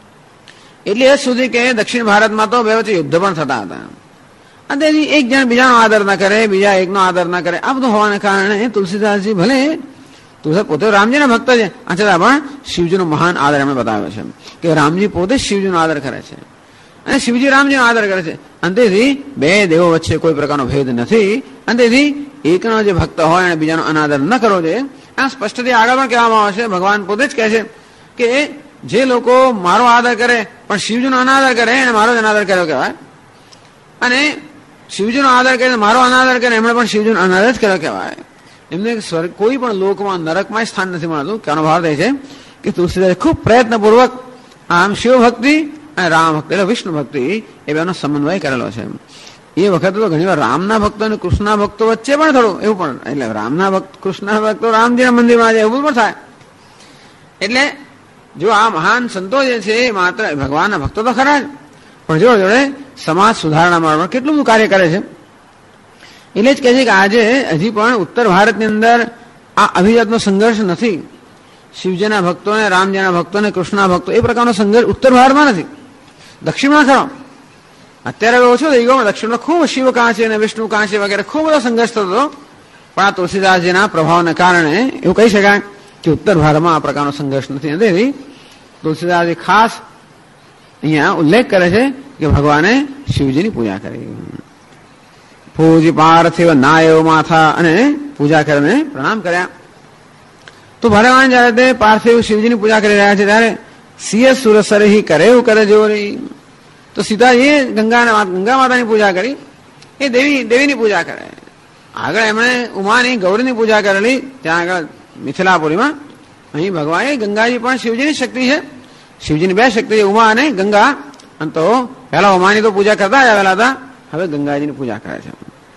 એટલે એ સુધી કે દક્ષિણ ભારતમાં તો બે વચ્ચે યુદ્ધ પણ થતા હતા. અને તેથી એક જણ બીજાનો આદર ના કરે, બીજા એકનો આદર ના કરે. આ બધું હોવાને કારણે તુલસીદાસજી ભલે તુલસી પોતે રામજીના ભક્ત છે, છતાં પણ શિવજીનો મહાન આદર એમણે બતાવ્યો છે કે રામજી પોતે શિવજીનો આદર કરે છે અને શિવજી રામજીનો આદર કરે છે. અને તેથી બે દેવો વચ્ચે કોઈ પ્રકારનો ભેદ નથી. અને તેથી એકનો જે ભક્ત હોય અને બીજાનો અનાદર ન કરવો જોઈએ. આ સ્પષ્ટથી આગળ પણ કહેવામાં આવે છે. ભગવાન પોતે જ કહે છે કે જે લોકો મારો આદર કરે પણ શિવજીનો અનાદર કરે એને મારો જ અનાદર કર્યો કહેવાય, અને શિવજીનો આદર કરે મારો અનાદર કરે એમણે પણ શિવજીનો અનાદર જ કર્યો કહેવાય. એમને કોઈ પણ લોકમાં નરકમાં સ્થાન નથી મળતું. કહેવાનો ભાવ એ છે કે તુલસીદાસે ખૂબ પ્રયત્નપૂર્વક આમ શિવ ભક્તિ અને રામ ભક્તિ એટલે વિષ્ણુ ભક્તિ એ બેનો સમન્વય કરેલો છે. એ વખતે તો ઘણી વાર રામના ભક્તો અને કૃષ્ણના ભક્તો વચ્ચે પણ થોડું એવું પણ, એટલે રામના ભક્ત કૃષ્ણના ભક્તો રામજીના મંદિરમાં જાય એવું પણ થાય. એટલે જો આ મહાન સંતો જે છે એ માત્ર ભગવાનના ભક્તો તો ખરા જ, પણ જોડે જોડે સમાજ સુધારણામાં કેટલું બધું કાર્ય કરે છે. એટલે જ કહે છે કે આજે હજી પણ ઉત્તર ભારતની અંદર આ અભિજાતનો સંઘર્ષ નથી. શિવજીના ભક્તો ને રામજીના ભક્તો ને કૃષ્ણના ભક્તો એ પ્રકારનો સંઘર્ષ ઉત્તર ભારતમાં નથી. દક્ષિણમાં ખરો, અત્યારે ઓછો થઈ ગયો. દક્ષિણમાં ખૂબ શિવ કાંચી અને વિષ્ણુ કાંચી વગેરે ખૂબ બધો સંઘર્ષ થતો હતો. પણ આ તુલસીદાસજીના પ્રભાવને કારણે એવું કહી શકાય કે ઉત્તર ભારતમાં આ પ્રકારનો સંઘર્ષ નથી. તેથી તુલસીદાસજી ખાસ અહીંયા ઉલ્લેખ કરે છે કે ભગવાને શિવજીની પૂજા કરી. પૂજી પાર્થિવ નાયવ માથા અને પૂજા કરીને પ્રણામ કર્યા. તો ભગવાન જયારે તે પાર્થિવ શિવજીની પૂજા કરી રહ્યા છે ત્યારે સિંહ સુરસરી કરે એવું કરે જોરી. તો સીતાજીએ ગંગા માતાની પૂજા કરી. એ દેવીની પૂજા કરે. આગળ એમણે ઉમાની ગૌરીની પૂજા કરેલી ત્યાં આગળ મિથિલાપુરીમાં. અહીં ભગવાન ગંગાજી પણ શિવજીની શક્તિ છે. શિવજીની બે શક્તિ છે, ઉમા અને ગંગા. અને તો પહેલા ઉમાની તો પૂજા કરતા જ આવેલા હતા, હવે ગંગાજીની પૂજા કરે છે.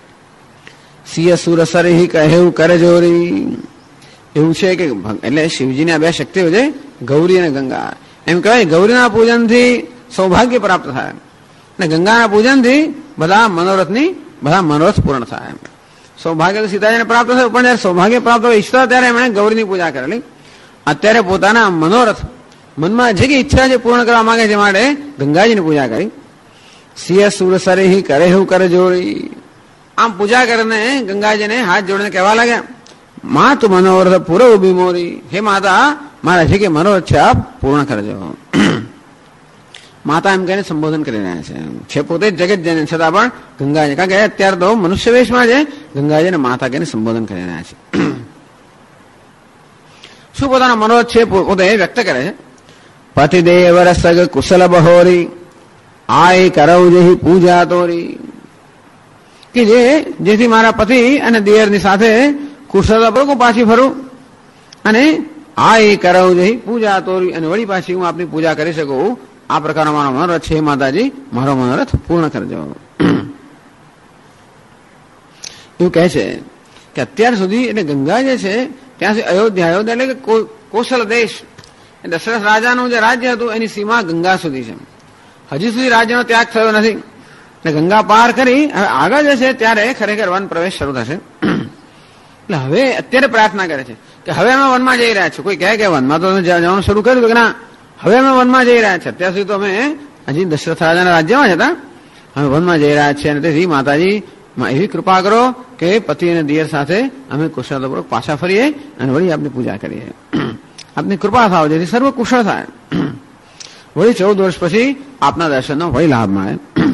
સિંહ સુરસરી કહે એવું કરે જોરી. એવું છે કે એટલે શિવજીની આ બે શક્તિઓ છે, ગૌરી અને ગંગા. એમ કહેવાય ગૌરીના પૂજનથી સૌભાગ્ય પ્રાપ્ત થાય અને ગંગાના પૂજનથી બધા મનોરથ પૂર્ણ થાય. સૌભાગ્ય તો સીતાજીને પ્રાપ્ત થયું, પણ જયારે સૌભાગ્ય પ્રાપ્ત હોય ઈચ્છતા ત્યારે એમણે ગૌરીની પૂજા કરેલી. અત્યારે પોતાના મનોરથ, મનમાં જે કઈ ઈચ્છા છે પૂર્ણ કરવા માંગે છે માટે ગંગાજીની પૂજા કરી. સિંહ સુર સરેહી કરે હું કર જોડી. આમ પૂજા કરીને ગંગાજીને હાથ જોડીને કહેવા લાગ્યા, મા તું મનોરથ પૂરો ઉભી મોરી. હે માતા, મારા જે કે મનોરથ છે આપ પૂર્ણ કરજો. માતા એમ કહીને સંબોધન કરી રહ્યા છે પોતે જગત જને છતાં પણ ગંગાજી, કારણ કે અત્યારે તો મનુષ્ય વેશમાં છે, ગંગાજીને માતા કહીને સંબોધન કરી રહ્યા છે. શું પોતાના મનોરથ છે પોતે વ્યક્ત કરે છે. પતિદેવ રસગ કુશલ બહોરી આય કરવ જેહી પૂજા તોરી. કે જેથી મારા પતિ અને દિયરની સાથે કુશળતાપૂર્વક પાછી ફરું અને આય કરવ જેહી પૂજા તોરી, અને વળી પાછી હું આપની પૂજા કરી શકું. આ પ્રકારનો મારો મનોરથ છે માતાજી, મારો મનોરથ પૂર્ણ કરજો. એવું કહે છે કે અત્યાર સુધી એટલે ગંગા જે છે ત્યાં સુધી અયોધ્યા એટલે કે કોશલ દેશ, દશરથ રાજાનું જે રાજ્ય હતું એની સીમા ગંગા સુધી છે. હજી સુધી રાજ્યનો ત્યાગ થયો નથી. એટલે ગંગા પાર કરી હવે આગળ જશે ત્યારે ખરેખર વન પ્રવેશ શરૂ થશે. એટલે હવે અત્યારે પ્રાર્થના કરે છે કે હવે અમે વનમાં જઈ રહ્યા છીએ. કોઈ કહે કે વનમાં તો જવાનું શરૂ કર્યું કે ના, હવે અમે વનમાં જઈ રહ્યા છીએ. અત્યાર સુધી તો અમે હજી દશરથ રાજાના રાજ્યમાં જ હતા, અમે વનમાં જઈ રહ્યા છીએ. અને તેથી માતાજી એવી કૃપા કરો કે પતિ અને દિયર સાથે અમે કુશળતાપૂર્વક પાછા ફરીએ અને વળી આપની પૂજા કરીએ. આપની કૃપા થાવ જેથી સર્વ કુશળ થાય. વળી 14 વર્ષ પછી આપના દર્શનનો વળી લાભ મળે.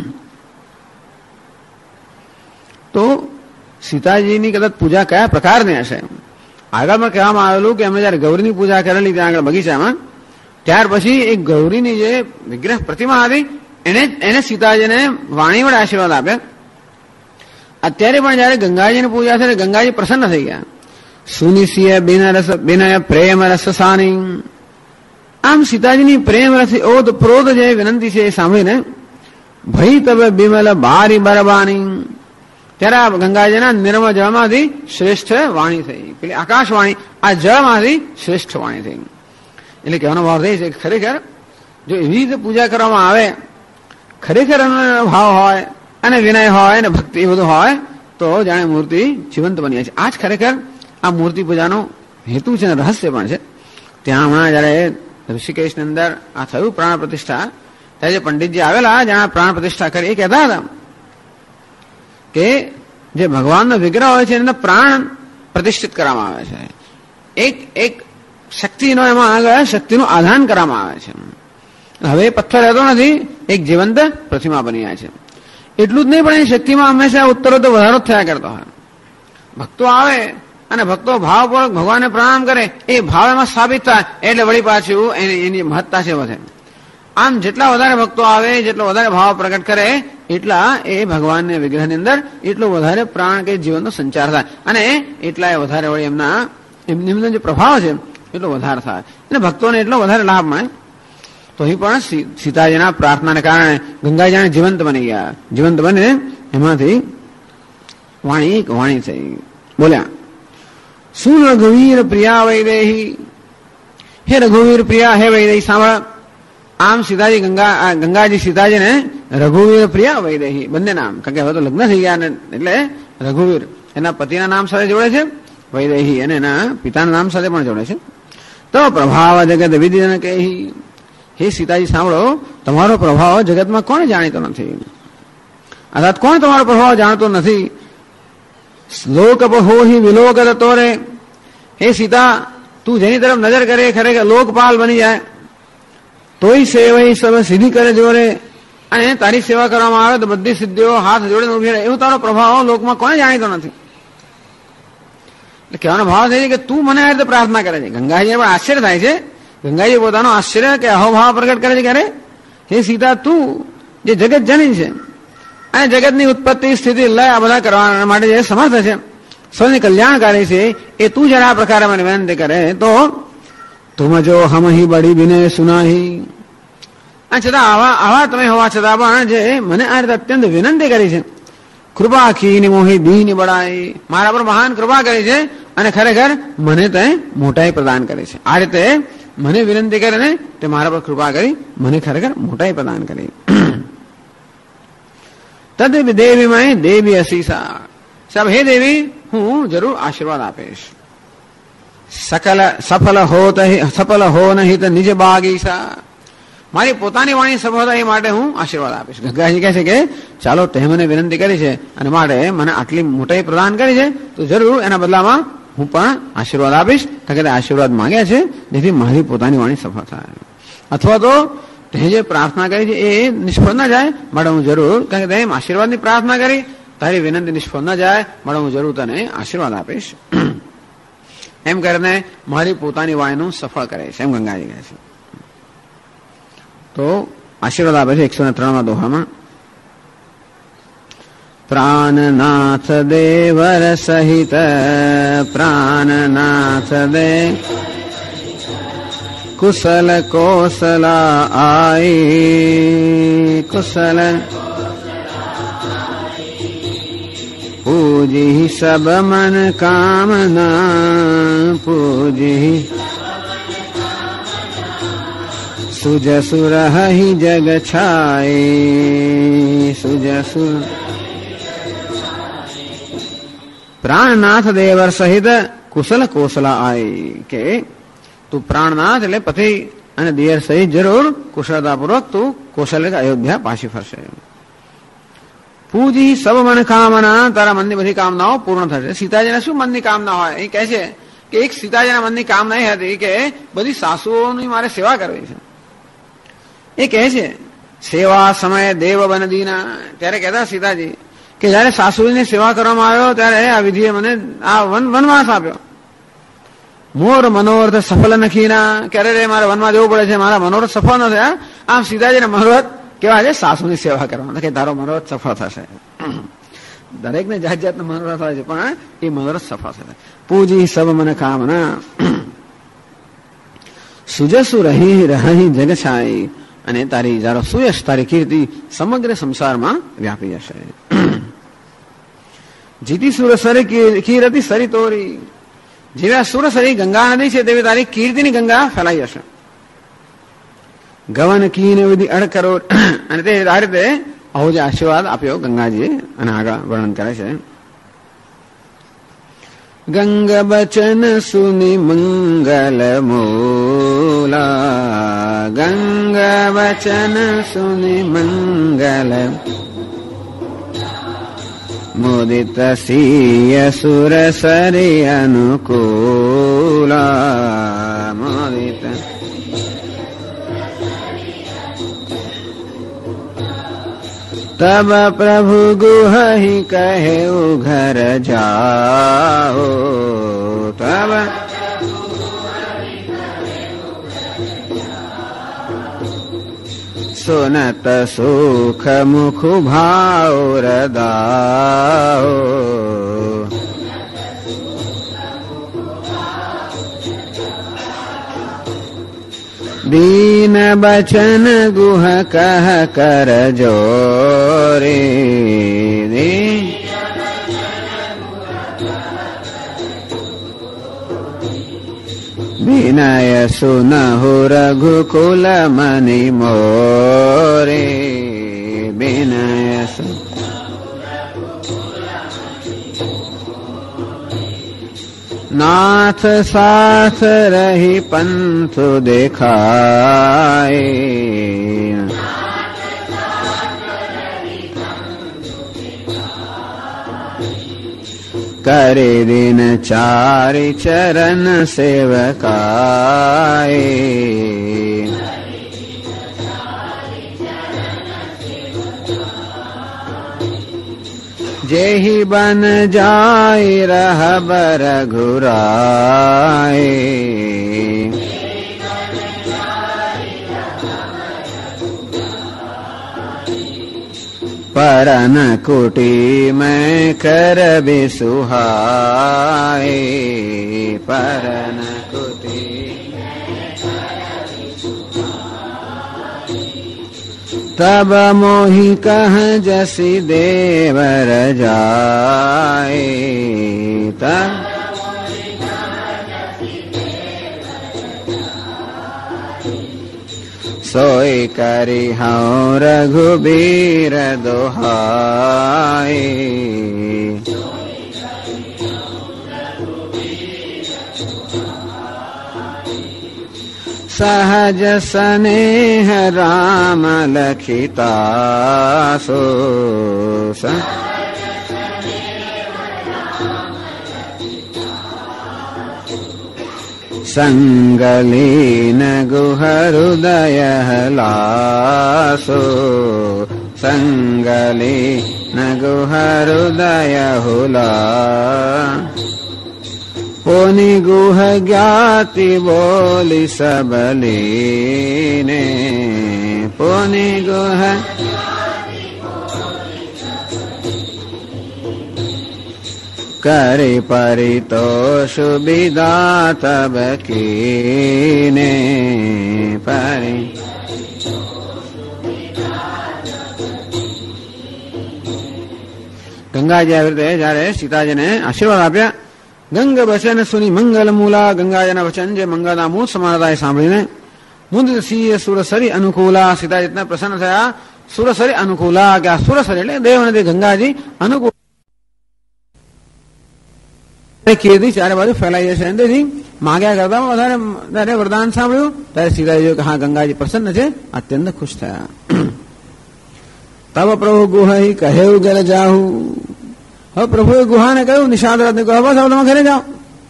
તો સીતાજીની કદાચ પૂજા કયા પ્રકારની હશે? આગળમાં કહેવામાં આવેલું કે અમે જયારે ગૌરીની પૂજા કરેલી ત્યાં આગળ બગીચામાં, ત્યાર પછી એક ગૌરીની જે વિગ્રહ પ્રતિમા હતી એને સીતાજીને વાણી વડે આશીર્વાદ આપ્યા. અત્યારે પણ જયારે ગંગાજીની પૂજા છે ગંગાજી પ્રસન્ન થઈ ગયા. સુનિશ્ય બિનય પ્રેમ રસ સાની. આમ સીતાજીની પ્રેમ રસ ઓત પ્રોત જે વિનંતી છે એ સાંભળીને ભઈ તબ બિમલ બારી બરબાની. ત્યારે ગંગાજીના નિર્મળ જળમાંથી શ્રેષ્ઠ વાણી થઈ, પેલી આકાશવાણી આ જળમાંથી શ્રેષ્ઠ વાણી થઈ. એટલે કહેવાનો ભાવ થઈ છે કે ખરેખર જો એવી રીતે પૂજા કરવામાં આવે, ખરેખર ભાવ હોય અને વિનય હોય અને ભક્તિ એ બધું હોય તો જાણે મૂર્તિ જીવંત બની જાય છે. આ જ ખરેખર આ મૂર્તિ પૂજાનો હેતુ છે અને રહસ્ય પણ છે. ત્યાં હમણાં જયારે ઋષિકેશની અંદર આ થયું પ્રાણ પ્રતિષ્ઠા, ત્યારે જે પંડિતજી આવેલા જ્યાં પ્રાણ પ્રતિષ્ઠા કરી એ કહેતા હતા કે જે ભગવાનનો વિગ્રહ હોય છે એને પ્રાણ પ્રતિષ્ઠિત કરવામાં આવે છે. એક શક્તિનો એમાં આગળ શક્તિનું આધાન કરવામાં આવે છે. હવે પથ્થર રહેતો નથી, એક જીવંત પ્રતિમા બની જાય છે. એટલું જ નહીં પણ એ શક્તિમાં હંમેશા ઉત્તરોત્તર વધારો થયા કરતો હોય. ભક્તો આવે અને ભક્તો ભાવપૂર્વક ભગવાનને પ્રણામ કરે, એ ભાવ એમાં સ્થાપિત થાય એટલે વળી પાછું એની મહત્તા છે વધે. આમ જેટલા વધારે ભક્તો આવે, જેટલો વધારે ભાવ પ્રગટ કરે એટલા એ ભગવાનના વિગ્રહની અંદર એટલો વધારે પ્રાણ કે જીવનનો સંચાર થાય અને એટલા વધારે વળી એમનો જે પ્રભાવ છે એટલો વધારે થાય અને ભક્તોને એટલો વધારે લાભ મળે. તો અહીં પણ સીતાજીના પ્રાર્થનાને કારણે ગંગાજી જાણે જીવંત બની ગયા. જીવંત બને એમાંથી વાણી થઈ. બોલ્યા, શું રઘુવીર પ્રિયા વૈદેહી. હે રઘુવીર પ્રિયા, હે વૈદેહી સાંભળ. આમ સીતાજી ગંગાજી સીતાજીને રઘુવીર પ્રિયા વૈદેહી બંને નામ, કારણ કે હવે તો લગ્ન થઈ ગયા એટલે રઘુવીર એના પતિના નામ સાથે જોડે છે, વૈદેહી અને એના પિતાના નામ સાથે પણ જોડે છે. તો પ્રભાવ જગત વિદિન કહી. હે સીતાજી સાંભળો, તમારો પ્રભાવ જગતમાં કોણ જાણીતો નથી, અર્થાત કોણ તમારો પ્રભાવ જાણતો નથી. શ્લોક બહોહી વિલોક તોરે. હે સીતા, તું જેની તરફ નજર કરે ખરેખર લોકપાલ બની જાય. તોય સેવાય સબ સિદ્ધિ કરે જોરે. અને તારી સેવા કરવામાં આવે તો બધી સિદ્ધિઓ હાથ જોડીને ઉભી રહે. એવું તારો પ્રભાવ લોકમાં કોને જાણીતો નથી. એટલે કહેવાનો ભાવ થાય છે કે તું મને આ રીતે પ્રાર્થના કરે છે. ગંગાજી પણ આશ્ચર્ય થાય છે. ગંગાજી પોતાનો આશ્ચર્ય કે અહોભાવ પ્રગટ કરે છે ક્યારે, હે સીતા, તું જે જગત જની છે અને જગતની ઉત્પત્તિ સ્થિતિ લય આ બધા કરવા માટે જે સમર્થ છે, સૌને કલ્યાણકારી છે, એ તું જરા આ પ્રકારે મને વિનંતી કરે તો તુમ જો હમ હી બડી વિનય સુનાહી. અને છતાં આવા તમે હોવા છતાં પણ જે મને આ રીતે અત્યંત વિનંતી કરી છે, કૃપા ખીની મોહી દીની બડાઈ, મારા પર મહાન કૃપા કરી છે અને ખરેખર મને તે મોટાઈ પ્રદાન કરી છે. આ રીતે મને વિનંતી કરીને તે મારા પર કૃપા કરી મને ખરેખર મોટાઈ પ્રદાન કરી. તદ દેવીમય દેવી અસીસા. સાહેબ હે દેવી હું જરૂર આશીર્વાદ આપીશ. સફલ હો નહીં તો નિજ બાગીસા, મારી પોતાની વાણી સફળ થાય એ માટે હું આશીર્વાદ આપીશ. ગંગાજી કહે છે કે ચાલો તે મને વિનંતી કરી છે અને માટે મને આટલી મોટાઈ પ્રદાન કરી છે તો જરૂર એના બદલામાં હું પણ આશીર્વાદ આપીશ. કારણ કે આશીર્વાદ માંગ્યા છે જેથી મારી પોતાની વાણી સફળ થાય. અથવા તો તે જે પ્રાર્થના કરી છે એ નિષ્ફળ ના જાય માટે હું જરૂર, કારણ કે તે આશીર્વાદની પ્રાર્થના કરી, તારી વિનંતી નિષ્ફળ ના જાય માટે હું જરૂર તને આશીર્વાદ આપીશ. એમ કરીને મારી પોતાની વાણીનું સફળ કરે છે એમ ગંગાજી કહે છે. તો આશીર્વાદ આપે છે 103 દોહામાં. પ્રાણનાથ દેવર સહિત પ્રાણનાથ દે કુશલ કોસલા આઈ કુશલ પૂજી સબ મન કામના પૂજી સુજસુર હી જગ છાય સુજસુર. પ્રાણનાથ દેવર સહિત કુશલ કોસલા આય કે તું પ્રાણનાથ એટલે પતિ અને દિયર સહિત જરૂર કુશળતાપૂર્વક તું કૌશલ્ય અયોધ્યા પાછી ફરશે. પૂજી સબ મન કામના, તારા મનની બધી કામનાઓ પૂર્ણ થશે. સીતાજીને શું મનની કામના હોય એ કહે છે કે એક સીતાજીના મનની કામના એ હતી કે બધી સાસુઓની મારે સેવા કરવી છે. એ કહે છે સેવા સમય દેવ બન દીના, ત્યારે કહેતા સીતાજી કે જયારે સાસુની સેવા કરવામાં આવ્યો ત્યારે આ વિધિએ મને આ વનવાસ આપ્યો. મોર મનોરથ સફળ નખીના, ક્યારે રે મારે વનમાં જવું પડે છે, મારા મનોરથ સફળ ન થયા. આમ સીતાજીના મનોરથ કેવા છે? સાસુની સેવા કરવાના, કે તારો મનોરથ સફળ થશે. દરેકને જાત જાતનો મનોરથ હોય છે પણ એ મનોરથ સફળ થશે. પૂજી સબ મન કામના સુજસુ રહી રહી જગ છાઈ, અને તારી જારો સુયશ તારી કીર્તિ સમગ્ર સંસારમાં વ્યાપી જશે. જીતી સુરસરી કીર્તિ સરી તોરી, જેવા સુરસરી ગંગા નદી છે તેવી તારી કીર્તિની ગંગા ફેલાઈ જશે. ગવન કીને વિધિ અડકરોડ, અને તે આ રીતે આવો જે આશીર્વાદ આપ્યો ગંગાજીએ અને આગળ વર્ણન કરે છે. ગંગ બચન સુની મંગલ મૂલા, ગંગ બચન સુની મંગલ મુદિત સિય સુર સરી અનુકૂલા મુદિત. તબ પ્રભુ ગુહી કહે ઘર જાઓ, તબ સુનત સુખ મુખ ભાવ રદાઓ. दीन बचन गुह कह कर जोरे, विनय सुनहु रघुकुल मनि मोरे, विनय नाथ साथ रही पंथ देखाए, करे दिन चारि चरण सेवकाए, जेहि बन जाय रहबर घुराए, परन कुटी में कर बिसुहाए, परन कुटी तब मोहि कह जसि देवर जाए, तब सोई करी हूँ रघुबीर दोहाए, સહજ સ્નેહ રામ લખિતાસો સંગલીન ગુહ હૃદય હલાસો સંગલીન ગુહ હૃદય હુલા પોની ગુહ જ્ઞાતિ બોલી સબલીને પોની ગુહ કરી પરિતોષ બિદા તબ કીને પરી ગંગાજી આવી રીતે જયારે સીતાજીને આશીર્વાદ આપ્યા ગંગ વચન સુની મંગલ મૂલા ગંગાજીના વચન જે મંગળના મૂળ સમાન હતા એ સાંભળીને મુદિત સિંહ સુરસરી અનુકૂલા સીતાજી ઇતના પ્રસન્ન થયા સુરસરી અનુકૂલા કે આ સુરસરી એટલે દેવ નદી ગંગાજી અનુકૂળ કીર્તિ ચારે બાજુ ફેલાઈ જશે તેથી માગ્યા કરતા વધારે વરદાન સાંભળ્યું ત્યારે સીતાજી જોયું કે હા ગંગાજી પ્રસન્ન છે અત્યંત ખુશ થયા તબ પ્રભુ ગુહી કહ્યું ઘરે જાહુ હવે પ્રભુએ ગુહાને કહ્યું નિષાદરાજને કહ્યું બસ હવે તમે ઘરે જાઓ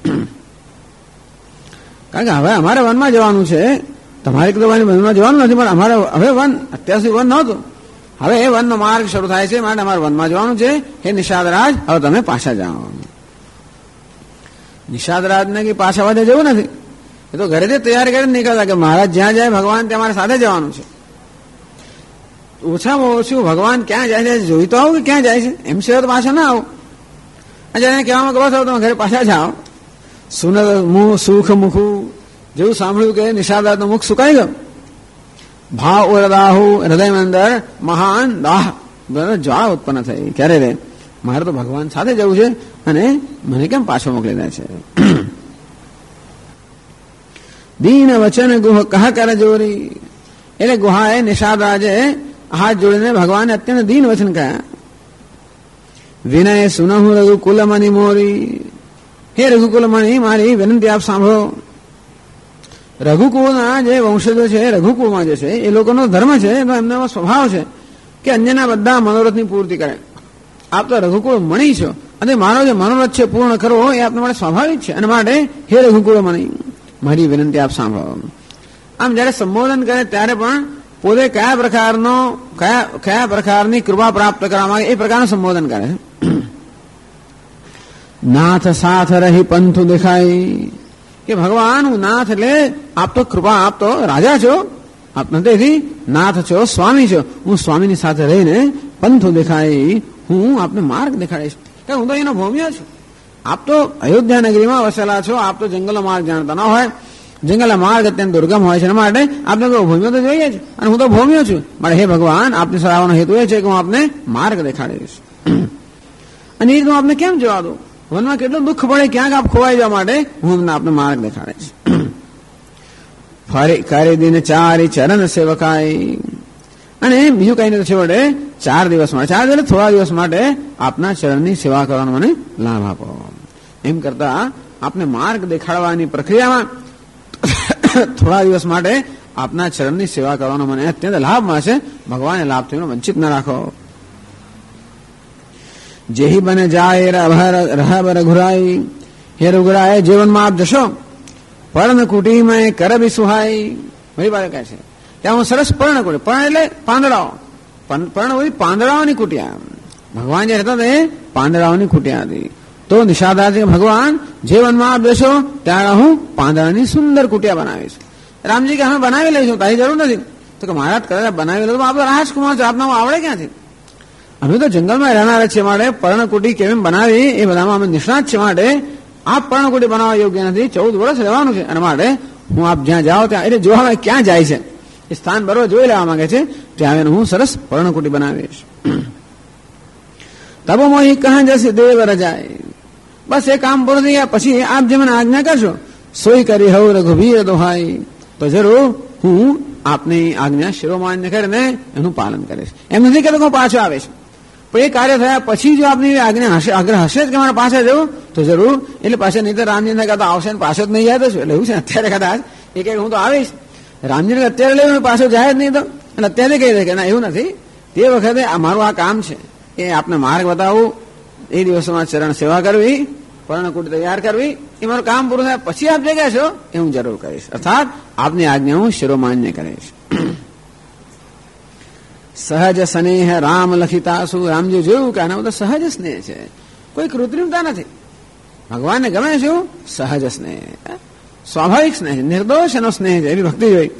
કારણ કે હવે અમારે વનમાં જવાનું છે તમારે તો વનમાં જવાનું નથી પણ અમારે હવે વન અત્યાર સુધી વન નહોતું હવે એ વનનો માર્ગ શરૂ થાય છે માટે અમારે વનમાં જવાનું છે હે નિષાદરાજ હવે તમે પાછા જાઓ નિષાદરાજને કે પાછા વધે જવું નથી એ તો ઘરેથી તૈયારી કરીને નીકળતા કે મહારાજ જ્યાં જાય ભગવાન ત્યાં મારે સાથે જવાનું છે ઓછામાં ઓછું ભગવાન ક્યાં જાય છે જોઈ તો આવું કે ક્યાં જાય છે એમ સિવાય તો પાછા ના આવો એને કહેવામાં કહો છો તમે ઘરે પાછા જાઓ સુનર મુખ સુખ મુખું જેવું સાંભળ્યું કે નિષાદરાજનું મુખ સુકાઈ ગયું ભાવ ઉરદાહુ હૃદયની અંદર મહાન દાહ જ્વાળા ઉત્પન્ન થઈ ક્યારે રે મારે તો ભગવાન સાથે જવું છે અને મને કેમ પાછો મોકલી દે છે દીન વચન ગુહ કહ કર જોરી એટલે ગુહાએ નિષાદરાજે હાથ જોડીને ભગવાને અત્યંત દીન વચન કહ્યા વિનય સુનહુ રઘુકુલમણિ મોરી હે રઘુકુલમણિ મારી વિનંતી આપ સાંભળો રઘુકુળના જે વંશજો છે રઘુકુળમાં જે છે એ લોકોનો ધર્મ છે એનો એમનો સ્વભાવ છે કે અન્યના બધા મનોરથની પૂર્તિ કરે આપ તો રઘુકુળ મણી છો અને મારો જે મનોરથ છે પૂર્ણ કરવો એ આપને માટે સ્વાભાવિક છે અને માટે હે રઘુકુળ મણી મારી વિનંતી આપ સાંભળો આમ જયારે સંબોધન કરે ત્યારે પણ પોતે કયા પ્રકારની કૃપા પ્રાપ્ત કરવા માંગે એ પ્રકારનું સંબોધન કરે છે નાથ સાથ રહી પંથુ દેખાય કે ભગવાન હું નાથ એટલે આપ તો કૃપા આપ તો રાજા છો આપ નથી નાથ છો સ્વામી છો હું સ્વામીની સાથે રહીને પંથુ દેખાય હું આપને માર્ગ દેખાડીશ કે હું તો એનો ભૌમ્ય છું આપ તો અયોધ્યા નગરીમાં વસેલા છો આપ તો જંગલનો માર્ગ જાણતા ન હોય જંગલના માર્ગ અત્યંત દુર્ગમ હોય છે એના માટે આપને ભૌમ્ય તો જોઈએ છે અને હું તો ભૌમ્ય છું માટે હે ભગવાન આપની સલાહનો હેતુ એ છે કે હું આપને માર્ગ દેખાડીશ અને એ હું આપને કેમ જવા દઉં વનમાં કેટલું દુઃખ પડે ક્યાંક આપ ખોવાઈ જવા માટે હું આપને માર્ગ દેખાડીશ ફરી કરી દિન ચારી ચરણ સેવકાય અને બીજું કઈ નથી છેવટે 4 દિવસ માટે 4 દિવસ થોડા દિવસ માટે આપના ચરણની સેવા કરવાનો મને લાભ આપો એમ કરતા આપને માર્ગ દેખાડવાની પ્રક્રિયામાં થોડા દિવસ માટે આપના ચરણની સેવા કરવાનો મને અત્યંત લાભ મળશે ભગવાને લાભથી વંચિત ન રાખો જેહી બને જાય રહબ રઘુરાઈ હે રઘુરાય જીવનમાં આપ જશો પર્ણકુટીમાં કરબી સુહાઈ મારી વાત કહે છે ત્યાં હું સરસ પર્ણકુટી પર્ણ એટલે પાંદડાઓ પર્ણ હોય પાંદડાઓની કુટિયા ભગવાન જે હતા તે પાંદડાઓની કુટિયા હતી તો નિષાદરાજ ભગવાન જે વનમાં આપ જશો ત્યારે હું પાંદડાની સુંદર કુટિયા બનાવીશ રામજી કે અમે બનાવી લઈશું તારી જરૂર નથી તો કે મહારાજ કદાચ બનાવી લો તો આપણે રાજકુમાર છો આપના આવડે ક્યાંથી અમે તો જંગલમાં રહેનારા છીએ માટે પર્ણકુટી કેવી બનાવી એ બધામાં અમે નિષ્ણાત છીએ માટે આપ પર્ણકુટી બનાવવા યોગ્ય નથી 14 વર્ષ રહેવાનું છે અને માટે હું આપ જ્યાં જાઓ ત્યાં એટલે જોવા ક્યાં જાય છે એ સ્થાન બરોબર જોઈ લેવા માંગે છે ત્યાં હું સરસ પર્ણકુટી બનાવીશ તબો મોહી કહા જશે દેવ રજાય બસ એ કામ પૂરું થઈ ગયા પછી આપ જે મને આજ્ઞા કરશો સોઈ કરી હવ રઘુવીર દોહાઈ તો જરૂર હું આપની આજ્ઞા શિરોમાન્ય કરીને એનું પાલન કરીશ એમ નથી કે હું પાછો આવીશ પણ એ કાર્ય થયા પછી જો આપની આજ્ઞા આગ્રહ હશે જ કે મારે પાછા જવું તો જરૂર એટલે પાછા નહીં તો રામજી ને કહેતા આવશે ને પાછો જ નહીં જાય તો શું એટલે એવું છે અત્યારે કદાચ એ કહે હું તો આવીશ રામજીને અત્યારે લેવું પાછો જાય જ નહીં તો, એટલે અત્યારે કહી દે કે ના એવું નથી, તે વખતે મારું આ કામ છે એ આપને માર્ગ બતાવવું, એ દિવસોમાં ચરણ સેવા કરવી, પર્ણકુટ તૈયાર કરવી, એ મારું કામ પૂરું થાય પછી આપ જે કહેશો એ હું જરૂર કરીશ, અર્થાત આપની આજ્ઞા હું શિરોમાન્ય કરીશ. સહજ સ્નેહ રામ લખિતાસુ, રામજી જોયું કે આના બધા સહજ સ્નેહ છે, કોઈ કૃત્રિમતા નથી. ભગવાનને ગમે શું? સહજ સ્નેહ, સ્વાભાવિક સ્નેહ, નિર્દોષ એનો સ્નેહ છે, એવી ભક્તિ જોઈ.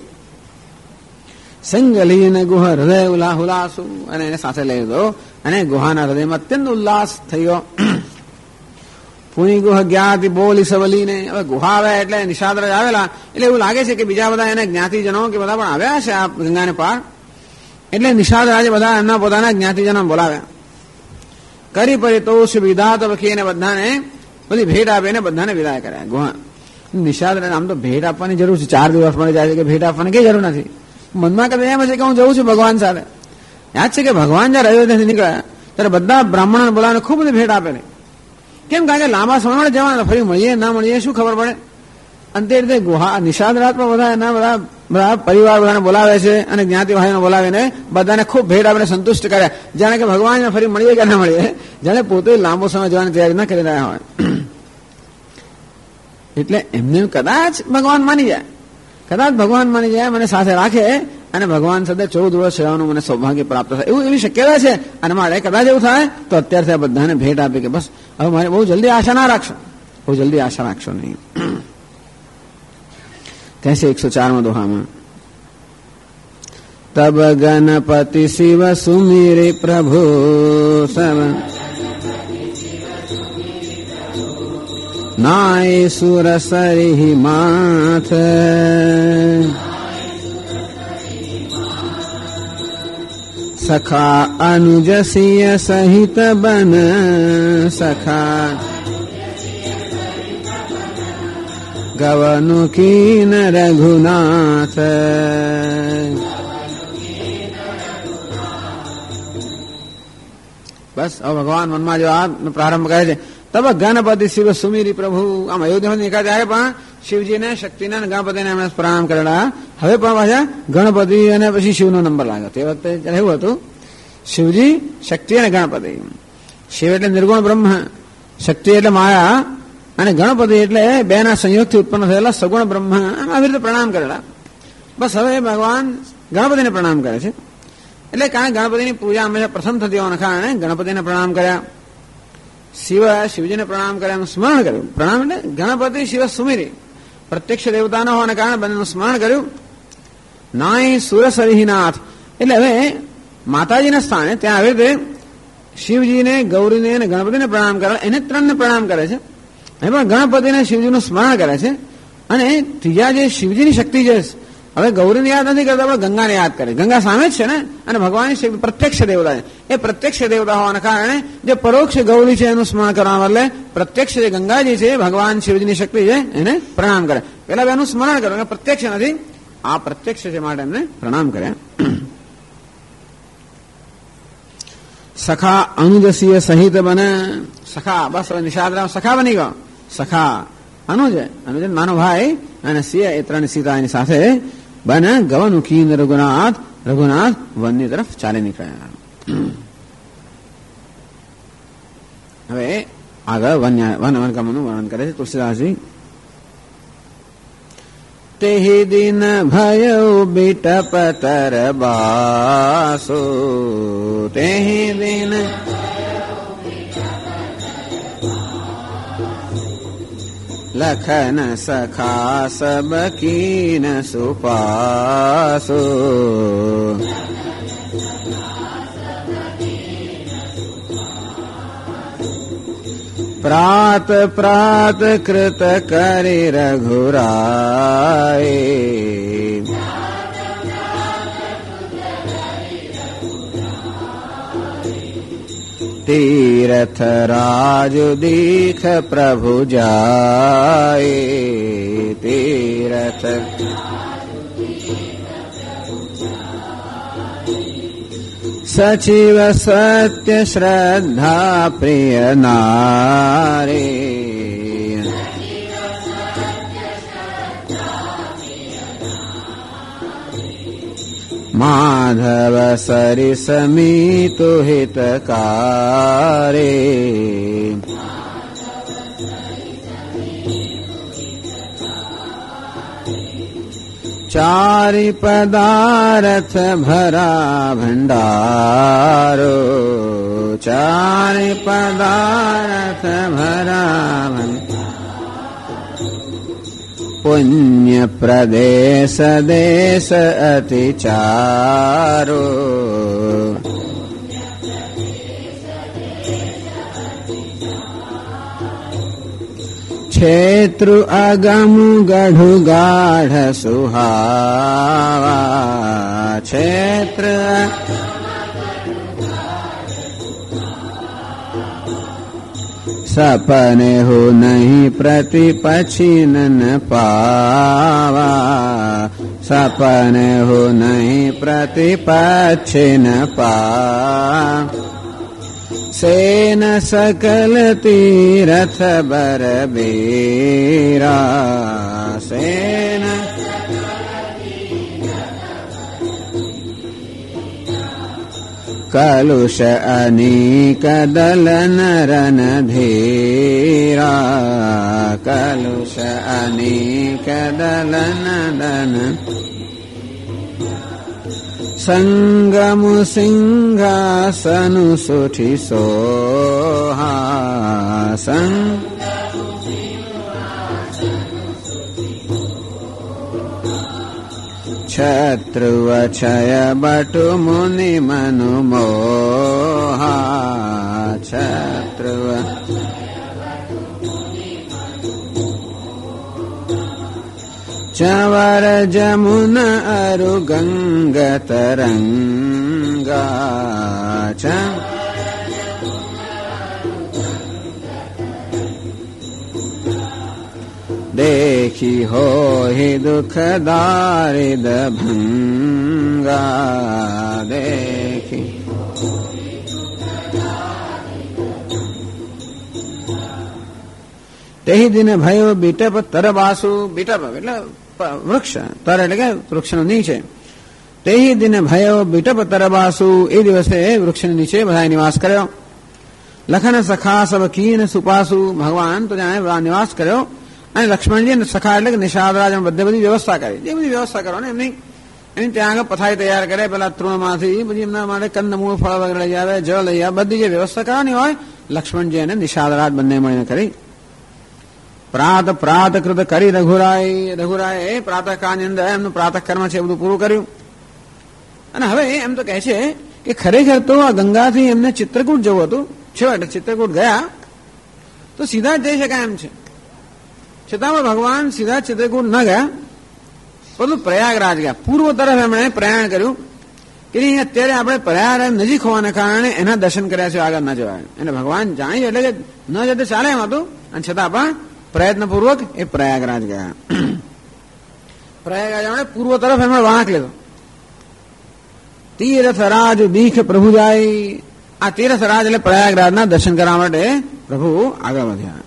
સંગલીન ગુહ હૃદય ઉલાસુ, અને એને સાથે લઈ દો, અને ગુહાના હૃદયમાં અત્યંત ઉલ્લાસ થઈ ગયો. પુણી ગુહ જ્ઞાતિ બોલી સવલીને, હવે ગુહા આવ્યા એટલે નિષાદરાજ આવેલા, એટલે એવું લાગે છે કે બીજા બધા એને જ્ઞાતિજનો કે બધા પણ આવ્યા છે આ ગંગાને પાર, એટલે નિષાદરાજે બધા એમના પોતાના જ્ઞાતિજનો બોલાવ્યા. કરી પરિતોષ વિદા તો વખી એને બધાને બધી ભેટ આપીને બધાને વિદાય કર્યા. ગુહા નિષાદરાજ આમ તો ભેટ આપવાની જરૂર છે, 4 દિવસ મળી જાય છે કે ભેટ આપવાની કઈ જરૂર નથી. મનમાં કદાચ એમ છે કે હું જઉં છું ભગવાન સાથે. યાદ છે કે ભગવાન જયારે અયોધ્યાથી નીકળ્યા ત્યારે બધા બ્રાહ્મણોને બોલાવીને ખૂબ બધી ભેટ આપેલી. કેમ? કારણ કે લાંબા સમય માટે જવાના, ફરી મળીએ ના મળીએ શું ખબર પડે. અંતે રીતે ગુહા નિષાદરાજ પણ બધા એના બધા પરિવાર બધાને બોલાવે છે અને જ્ઞાતિ ભાઈઓને બોલાવીને બધાને ખૂબ ભેટ આપીને સંતુષ્ટ કર્યા, જાણે કે ભગવાનને ફરી મળીએ કે ના મળીએ, જાણે પોતે લાંબો સમય જવાની તૈયારી ના કરી રહ્યા હોય. એટલે એમને કદાચ ભગવાન માની જાય, મને સાથે રાખે અને ભગવાન સાથે 14 વર્ષ સેવાનું મને સૌભાગ્ય પ્રાપ્ત થાય, એવી શક્યતા છે. અને મારે કદાચ એવું થાય તો અત્યારથી આ બધાને ભેટ આપી કે બસ હવે મારે બહુ જલ્દી આશા રાખશો નહીં. કહેશે 104માં દોહામાં, તબ ગણપતિ શિવ સુમિરે પ્રભુ સબ નાય સુર સરિ માથ સખા અનુજસિય સહિત બન સખા ગવનુ કીન રઘુનાથ. બસ હવે ભગવાન મનમાં જો આ પ્રારંભ કરે છે, તબ ગણપતિ શિવ સુમિરી પ્રભુ. આમ અયોધ્યા નીકળ્યા ત્યારે પણ શિવજીને, શક્તિને અને ગણપતિને એમણે પ્રણામ કરેલા. હવે પણ પાછા ગણપતિ અને પછી શિવનો નંબર લાગ્યો. તે વખતે એવું હતું, શિવજી, શક્તિ અને ગણપતિ. શિવ એટલે નિર્ગુણ બ્રહ્મ, શક્તિ એટલે માયા, અને ગણપતિ એટલે બેના સંયોગથી ઉત્પન્ન થયેલા સગુણ બ્રહ્મ. આવી રીતે પ્રણામ કરેલા. બસ હવે ભગવાન ગણપતિને પ્રણામ કરે છે. એટલે કારણ ગણપતિની પૂજા હંમેશા પ્રથમ થતી હોવાના કારણે ગણપતિને પ્રણામ કર્યા, શિવજીને પ્રણામ કર્યા, એનું સ્મરણ કર્યું. પ્રણામ એટલે ગણપતિ શિવ સુમિરી, પ્રત્યક્ષ દેવતા ન હોવાના કારણે બંનેનું સ્મરણ કર્યું. નાય સુરસરિનાથ, એટલે હવે માતાજીના સ્થાને ત્યાં આવી રીતે શિવજીને, ગૌરીને અને ગણપતિને પ્રણામ કરે, એને 3ને પ્રણામ કરે છે. એ પણ ગણપતિને શિવજીનું સ્મરણ કરે છે. અને ત્રીજા જે શિવજીની શક્તિ છે, હવે ગૌરીને યાદ નથી કરતા, પણ ગંગાને યાદ કરે. ગંગા સામે જ છે ને, અને ભગવાનની શક્તિ પ્રત્યક્ષ દેવતા છે. એ પ્રત્યક્ષ દેવતા હોવાના કારણે જે પરોક્ષ ગૌરી છે એનું સ્મરણ કરવા બદલે પ્રત્યક્ષ જે ગંગાજી છે, ભગવાન શિવજીની શક્તિ છે, એને પ્રણામ કરે. પેલા બેનું સ્મરણ કરો, પ્રત્યક્ષ નથી, આ પ્રત્યક્ષ છે માટે એમને પ્રણામ કર્યા. સખા અનુજસીય સહિત બને, સખા બસ નિષાદરામ સખા બની ગયો. સખા અનુજ નાનો ભાઈ અને સિંહ, એ 3 સીતા એની સાથે બને ગવન કીન રઘુનાથ વનની તરફ ચાલી નીકળ્યા. હવે આગળ વનગમનનું વર્ણન કરે છે તુલસીદાસજી. તેહી દિન ભયો બીટપ તર બાસો, તેહી દિન લખન સખા સબ કીન સુપાસો, પ્રાત પ્રાત કૃત કરી રઘુરાય, તીર્થ રાજુ દીખ પ્રભુ જાય, તીર્થ સચિવ સત્ય શ્રદ્ધા પ્રિય નારી, माधव सरिसमीतु हितकारे चारि पदार्थ भरा भंडारो चारि पदार्थ भरा पुण्य प्रदेश देश अति चारो क्षेत्र अगम गढ़ु गाढ़ सुहावा क्षेत्र सपने हो नहीं प्रतिपछिन न पावा सपने हो नहीं प्रतिपछिन पावा सेन सकल तीरथ बर बेरा सेन कलुष अनीक दलन रन धीरा कलुष अनीक दलन दन संगम सिंहासनु सुठि सोहासन छत्रुवक्षय बटु मुनि मनु मोहा छत्रुव चवर जमुन अरु गंग तरंगा देखी हो ही दुख दारिद भंगा देखी तेही दिन भयो बीटप तरबासु बीटप એટલે વૃક્ષ તર એટલે કે વૃક્ષનો નીચે તેહી દિન ભયો બીટપ તરબાસુ એ દિવસે વૃક્ષની નીચે બધા નિવાસ કર્યો લખન સખા સબ કીન સુપાસુ ભગવાન તો ત્યાં નિવાસ કર્યો અને લક્ષ્મણજી સખા એટલે કે નિષાદરાજ બધે બધી વ્યવસ્થા કરી જે બધી વ્યવસ્થા કરો ને એમની ત્યાં આગળ પથારી તૈયાર કરે પેલા તૃણમાંથી બધી એમના માટે કંદમૂળ ફળ વગેરે લઈ આવે જળ લઈ આવે બધી જે વ્યવસ્થા કરવાની હોય લક્ષ્મણજી અને નિષાદરાજ બંને મળીને કરી પ્રાત પ્રાત કૃત કરી રઘુરાય પ્રાતઃકાળની અંદર એમનું પ્રાતઃ કર્મ છે બધું પૂરું કર્યું અને હવે એમ તો કહે છે કે ખરેખર તો આ ગંગાથી એમને ચિત્રકૂટ જવું હતું છેવટે ચિત્રકૂટ ગયા તો સીધા જ જઈ શકાય એમ છે છતાં ભગવાન સીધા ચિત્રકૂટ ન ગયા પરંતુ પ્રયાગરાજ ગયા પૂર્વ તરફ એમણે પ્રયાણ કર્યું કે અત્યારે આપણે પ્રયાગરાજ નજીક હોવાના કારણે એના દર્શન કર્યા છે આગળ ન જવાય અને ભગવાન જાણી એટલે કે ન જતે ચાલે એમ હતું અને છતાં પણ પ્રયત્નપૂર્વક એ પ્રયાગરાજ ગયા પ્રયાગરાજ એમણે પૂર્વ તરફ એમણે વાંક લીધો તીર્થરાજ દીખ પ્રભુ જાય આ તીર્થરાજ એટલે પ્રયાગરાજના દર્શન કરવા માટે પ્રભુ આગળ વધ્યા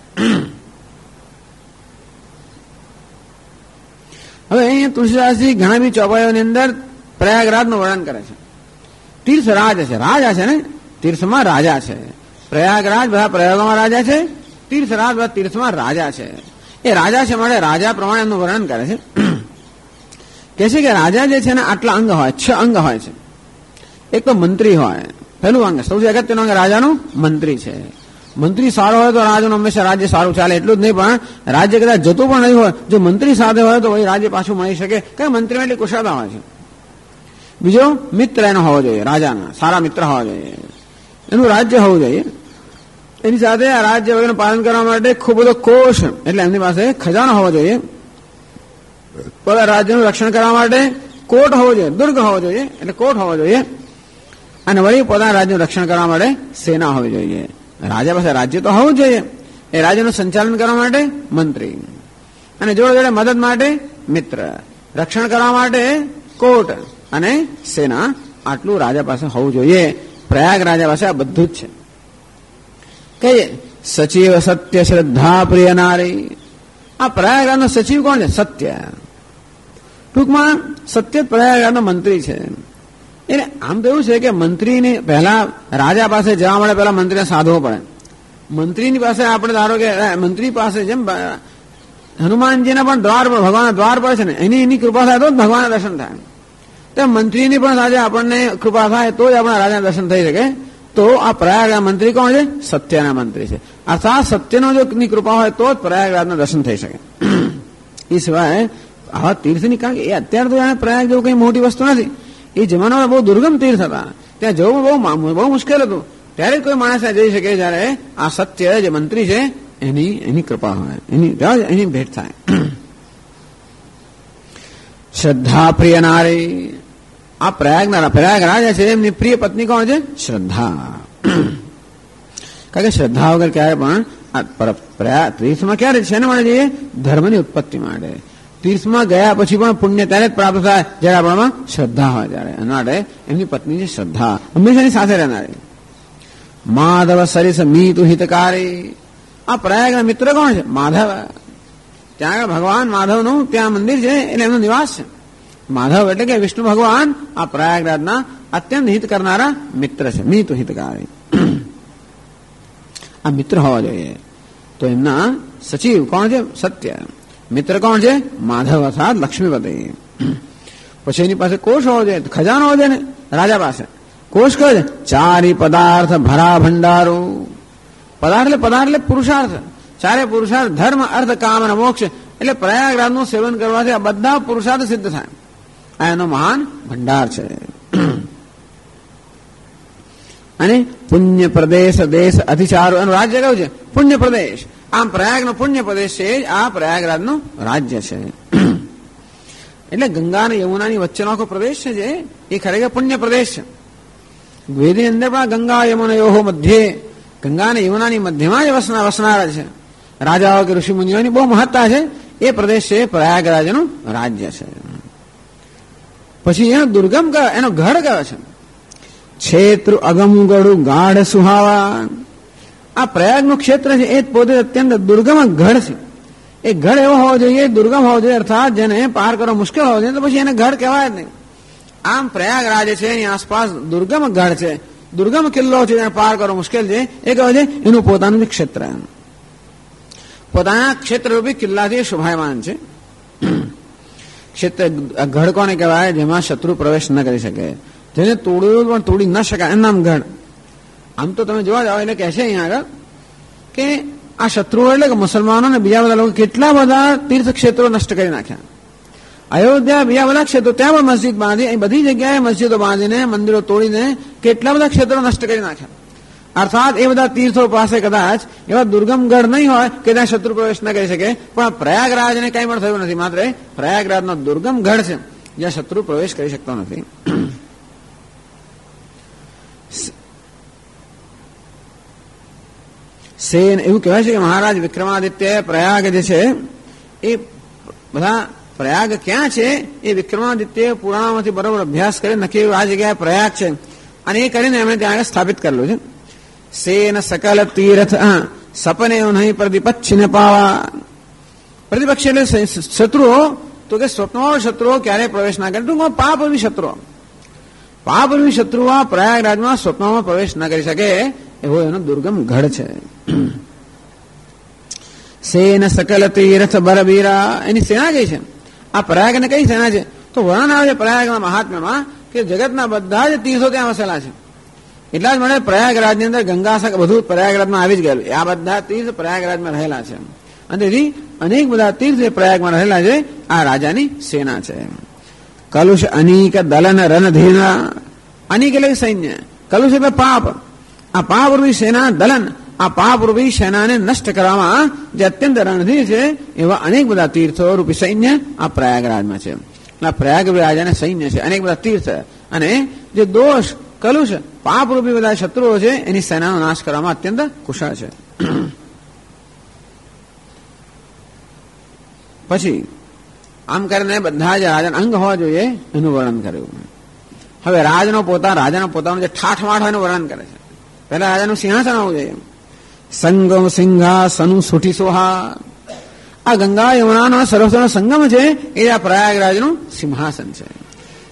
હવે અહીંયા તુલસીદાસજી ઘણા બી ચોપાઈઓની અંદર પ્રયાગરાજનું વર્ણન કરે છે તીર્થરાજ છે રાજા છે ને તીર્થમાં રાજા છે પ્રયાગરાજ બધા પ્રયાગોમાં રાજા છે તીર્થરાજ બધા તીર્થમાં રાજા છે એ રાજા છે માટે રાજા પ્રમાણે એમનું વર્ણન કરે છે કે છે કે રાજા જે છે ને આટલા અંગ હોય 6 અંગ હોય છે એક તો મંત્રી હોય પહેલું અંગ સૌથી અગત્યનું અંગ રાજાનું મંત્રી છે મંત્રી સારો હોય તો રાજાનું હંમેશા રાજ્ય સારું ચાલે એટલું જ નહીં પણ રાજ્ય કદાચ જતું પણ નહીં હોય જો મંત્રી સાથે હોય તો વળી રાજ્ય પાછું મળી શકે કારણ મંત્રીમાં એટલી કુશળતા હોય છે બીજો મિત્ર એનો હોવો જોઈએ રાજાના સારા મિત્ર હોવા જોઈએ એનું રાજ્ય હોવું જોઈએ એની સાથે આ રાજ્ય વગેરેનું પાલન કરવા માટે ખૂબ બધો કોષ એટલે એમની પાસે ખજાનો હોવો જોઈએ પોતાના રાજ્યનું રક્ષણ કરવા માટે કોટ હોવો જોઈએ દુર્ગ હોવો જોઈએ એટલે કોટ હોવો જોઈએ અને વળી પોતાના રાજ્યનું રક્ષણ કરવા માટે સેના હોવી જોઈએ રાજા પાસે રાજ્ય તો હોવું જોઈએ એ રાજ્યનું સંચાલન કરવા માટે મંત્રી અને જોડે જોડે મદદ માટે મિત્ર રક્ષણ કરવા માટે કોટ અને સેના આટલું રાજા પાસે હોવું જોઈએ પ્રયાગ રાજા પાસે આ બધું જ છે કહીએ સચિવ સત્ય શ્રદ્ધા પ્રિય નારી આ પ્રયાગરાજનો સચિવ કોણ છે સત્ય ટૂંકમાં સત્ય પ્રયાગરાજનો મંત્રી છે એટલે આમ તો એવું છે કે મંત્રીની પહેલા રાજા પાસે જવા માટે પહેલા મંત્રીને સાધવો પડે. મંત્રીની પાસે આપણે ધારો કે મંત્રી પાસે જેમ હનુમાનજીના પણ દ્વાર પર ભગવાનના દ્વાર પર છે ને એની કૃપા થાય તો જ ભગવાનના દર્શન થાય. તો મંત્રીની પણ આજે આપણને કૃપા થાય તો જ આપણા રાજાના દર્શન થઈ શકે. તો આ પ્રયાગરાજ મંત્રી કોણ છે? સત્યના મંત્રી છે. અર્થાત સત્યનો જો ની કૃપા હોય તો જ પ્રયાગરાજના દર્શન થઈ શકે. એ સિવાય આવા તીર્થની, કારણ કે એ અત્યારે તો પ્રયાગ જેવું કઈ મોટી વસ્તુ નથી. એ જમાનામાં બહુ દુર્ગમ તીર્થ હતા, ત્યાં જવું બહુ મુશ્કેલ હતું. ત્યારે કોઈ માણસ જઈ શકે જયારે આ સત્ય જે મંત્રી છે એની કૃપા હોય, એની ભેટ થાય. શ્રદ્ધા પ્રિય નારી, આ પ્રયાગરાજ છે એમની પ્રિય પત્ની કોણ છે? શ્રદ્ધા. કારણ કે શ્રદ્ધા વગર ક્યારે પણ તીર્થમાં ક્યારે છે ને માટે જઈએ? ધર્મની ઉત્પત્તિ માટે. તીર્થમાં ગયા પછી પણ પુણ્ય ત્યારે જ પ્રાપ્ત થાય જયારે આપણામાં શ્રદ્ધા હોય ત્યારે. એના માટે એમની પત્ની છે શ્રદ્ધા, હંમેશાની સાથે રહેનારી. માધવ સરિસ મીતુ હિતકારી, આ પ્રયાગના મિત્ર કોણ છે? માધવ. ત્યાં આગળ ભગવાન માધવનું ત્યાં મંદિર છે એટલે એમનો નિવાસ છે. માધવ એટલે કે વિષ્ણુ ભગવાન આ પ્રયાગરાજના અત્યંત હિત કરનારા મિત્ર છે. મીતુ હિતકારી, આ મિત્ર હોવા જોઈએ. તો એમના સચિવ કોણ છે? સત્ય. મિત્ર કોણ છે? માધવ અર્થાત લક્ષ્મીપતિ. પછી એની પાસે કોષ હોવો જોઈએ, ખજાનો હોવો જોઈએ ને રાજા પાસે. કોષ કયો છે? ચારી પદાર્થ ભરા ભંડારો. પદાર્થ એટલે પુરુષાર્થ. ચારે પુરુષાર્થ ધર્મ અર્થ કામ અને મોક્ષ. એટલે પ્રયાગરાજનું સેવન કરવાથી આ બધા પુરુષાર્થ સિદ્ધ થાય. આ એનો મહાન ભંડાર છે. અને પુણ્ય પ્રદેશ દેશ અતિચારો, એનું રાજ્ય કયું છે? પુણ્ય પ્રદેશ. આમ પ્રયાગનો પુણ્ય પ્રદેશ છે આ પ્રયાગરાજનું રાજ્ય છે. એટલે ગંગા અને યમુનાની વચ્ચેનો આખો પ્રદેશ છે જે એ ખરેખર પુણ્ય પ્રદેશ છે. વેદની અંદર પણ ગંગા યમુનયોઃ મધ્યે, ગંગા અને યમુનાની મધ્યમાં જ વસનારા છે રાજાઓ કે ઋષિ મુનિઓની બહુ મહત્તા છે. એ પ્રદેશ છે પ્રયાગરાજનું રાજ્ય છે. પછી એનો દુર્ગમ કયો? એનો ગઢ કયો છે? ક્ષેત્ર અગમગઢું ગાઢ સુહાવા. આ પ્રયાગનું ક્ષેત્ર છે એ પોતે અત્યંત દુર્ગમ ગઢ છે. એ ગઢ એવો હોવો જોઈએ, દુર્ગમ હોવો જોઈએ, અર્થાત જેને પાર કરવો મુશ્કેલ હોવો જોઈએ, તો પછી એને ગઢ કહેવાય જ નહીં. આમ પ્રયાગરાજ છે એની આસપાસ દુર્ગમ ગઢ છે, દુર્ગમ કિલ્લો છે, જેને પાર કરવો મુશ્કેલ છે. એ કહે છે એનું પોતાનું જ ક્ષેત્ર, પોતાના ક્ષેત્રરૂપી કિલ્લાથી શોભાયમાન છે. ક્ષેત્ર ગઢ કોને કહેવાય? જેમાં શત્રુ પ્રવેશ ન કરી શકે, જેને તોડવું પણ તોડી ન શકાય, એનું નામ ગઢ. આમ તો તમે જોવા જાઓ એટલે કહે છે અહીંયા આગળ કે આ શત્રુઓ એટલે કે મુસલમાનો ને બીજા બધા લોકો કેટલા બધા તીર્થ ક્ષેત્રો નષ્ટ કરી નાખ્યા. અયોધ્યા બીજા બધા ક્ષેત્રો, ત્યાં પણ મસ્જિદ બાંધી, અહીં બધી જગ્યાએ મસ્જિદો બાંધીને મંદિરો તોડીને કેટલા બધા ક્ષેત્રો નષ્ટ કરી નાખ્યા. અર્થાત એ બધા તીર્થો પાસે કદાચ એવા દુર્ગમ ગઢ નહીં હોય કે ત્યાં શત્રુ પ્રવેશ ન કરી શકે, પણ પ્રયાગરાજને કંઈ પણ થયું નથી. માત્ર પ્રયાગરાજનો દુર્ગમ ગઢ છે જ્યાં શત્રુ પ્રવેશ કરી શકતો નથી. સેન એવું કહેવાય છે કે મહારાજ વિક્રમાદિત્ય પ્રયાગ જે છે એ બધા પ્રયાગ ક્યાં છે એ વિક્રમાદિત્ય પુરાણોમાંથી બરોબર અભ્યાસ કરી નક્કી આ જગ્યાએ પ્રયાગ છે અને એ કરીને એમણે ત્યાં આગળ સ્થાપિત કરેલું છે. સેન સકલ તીર્થ સપને નહીં પ્રતિપક્ષી ને પાવા. પ્રતિપક્ષી એટલે શત્રુઓ, તો કે સ્વપ્નમાં શત્રુઓ ક્યારેય પ્રવેશ ના કરે. ટૂંકમાં પાપરૂપી શત્રુઓ, પાપરૂપી શત્રુઓ પ્રયાગરાજમાં સ્વપ્નમાં પ્રવેશ ન કરી શકે એવો એનો દુર્ગમ ગઢ છે. સેન સકલ તીર્થ બરબીરા, એની સેના કઈ છે? આ પ્રયાગને કઈ સેના છે? તો વર્ણન આવે છે પ્રયાગના મહાત્મ્યમાં કે જગતના બધા જ તીર્થો ત્યાં વસેલા છે. એટલા જ માટે પ્રયાગરાજની અંદર ગંગા બધું પ્રયાગરાજમાં આવી જ ગયેલું. આ બધા તીર્થ પ્રયાગરાજમાં રહેલા છે અને તેથી અનેક બધા તીર્થ પ્રયાગમાં રહેલા છે. આ રાજાની સેના છે. કલુષ અનીક દલન રણધીરા. અનીક એટલે સૈન્ય, કલુષ એટલે પાપ. આ પાપરૂપી સેના દલન, આ પાપરૂપી સેનાને નષ્ટ કરવામાં જે અત્યંત રણધીર છે એવા અનેક બધા તીર્થો રૂપી સૈન્ય આ પ્રયાગરાજમાં છે. પ્રયાગ રાજાને સૈન્ય છે, અનેક બધા તીર્થ, અને જે દોષ કલુષ પાપરૂપી બધા શત્રુઓ છે એની સેનાનો નાશ કરવામાં અત્યંત કુશળ છે. પછી આમ કરીને બધા જ રાજાના અંગ હોવા જોઈએ એનું વર્ણન કર્યું. હવે રાજાનો પોતાનું જે ઠાઠમાઠ હોય એનું વર્ણન કરે છે. પહેલા રાજાનું સિંહાસન હોવું જોઈએ. સંગમ સિંહાસનું સુઠી સોહા. આ ગંગા યમુનાનો સરોવરનો સંગમ છે એ આ પ્રયાગરાજનું સિંહાસન છે.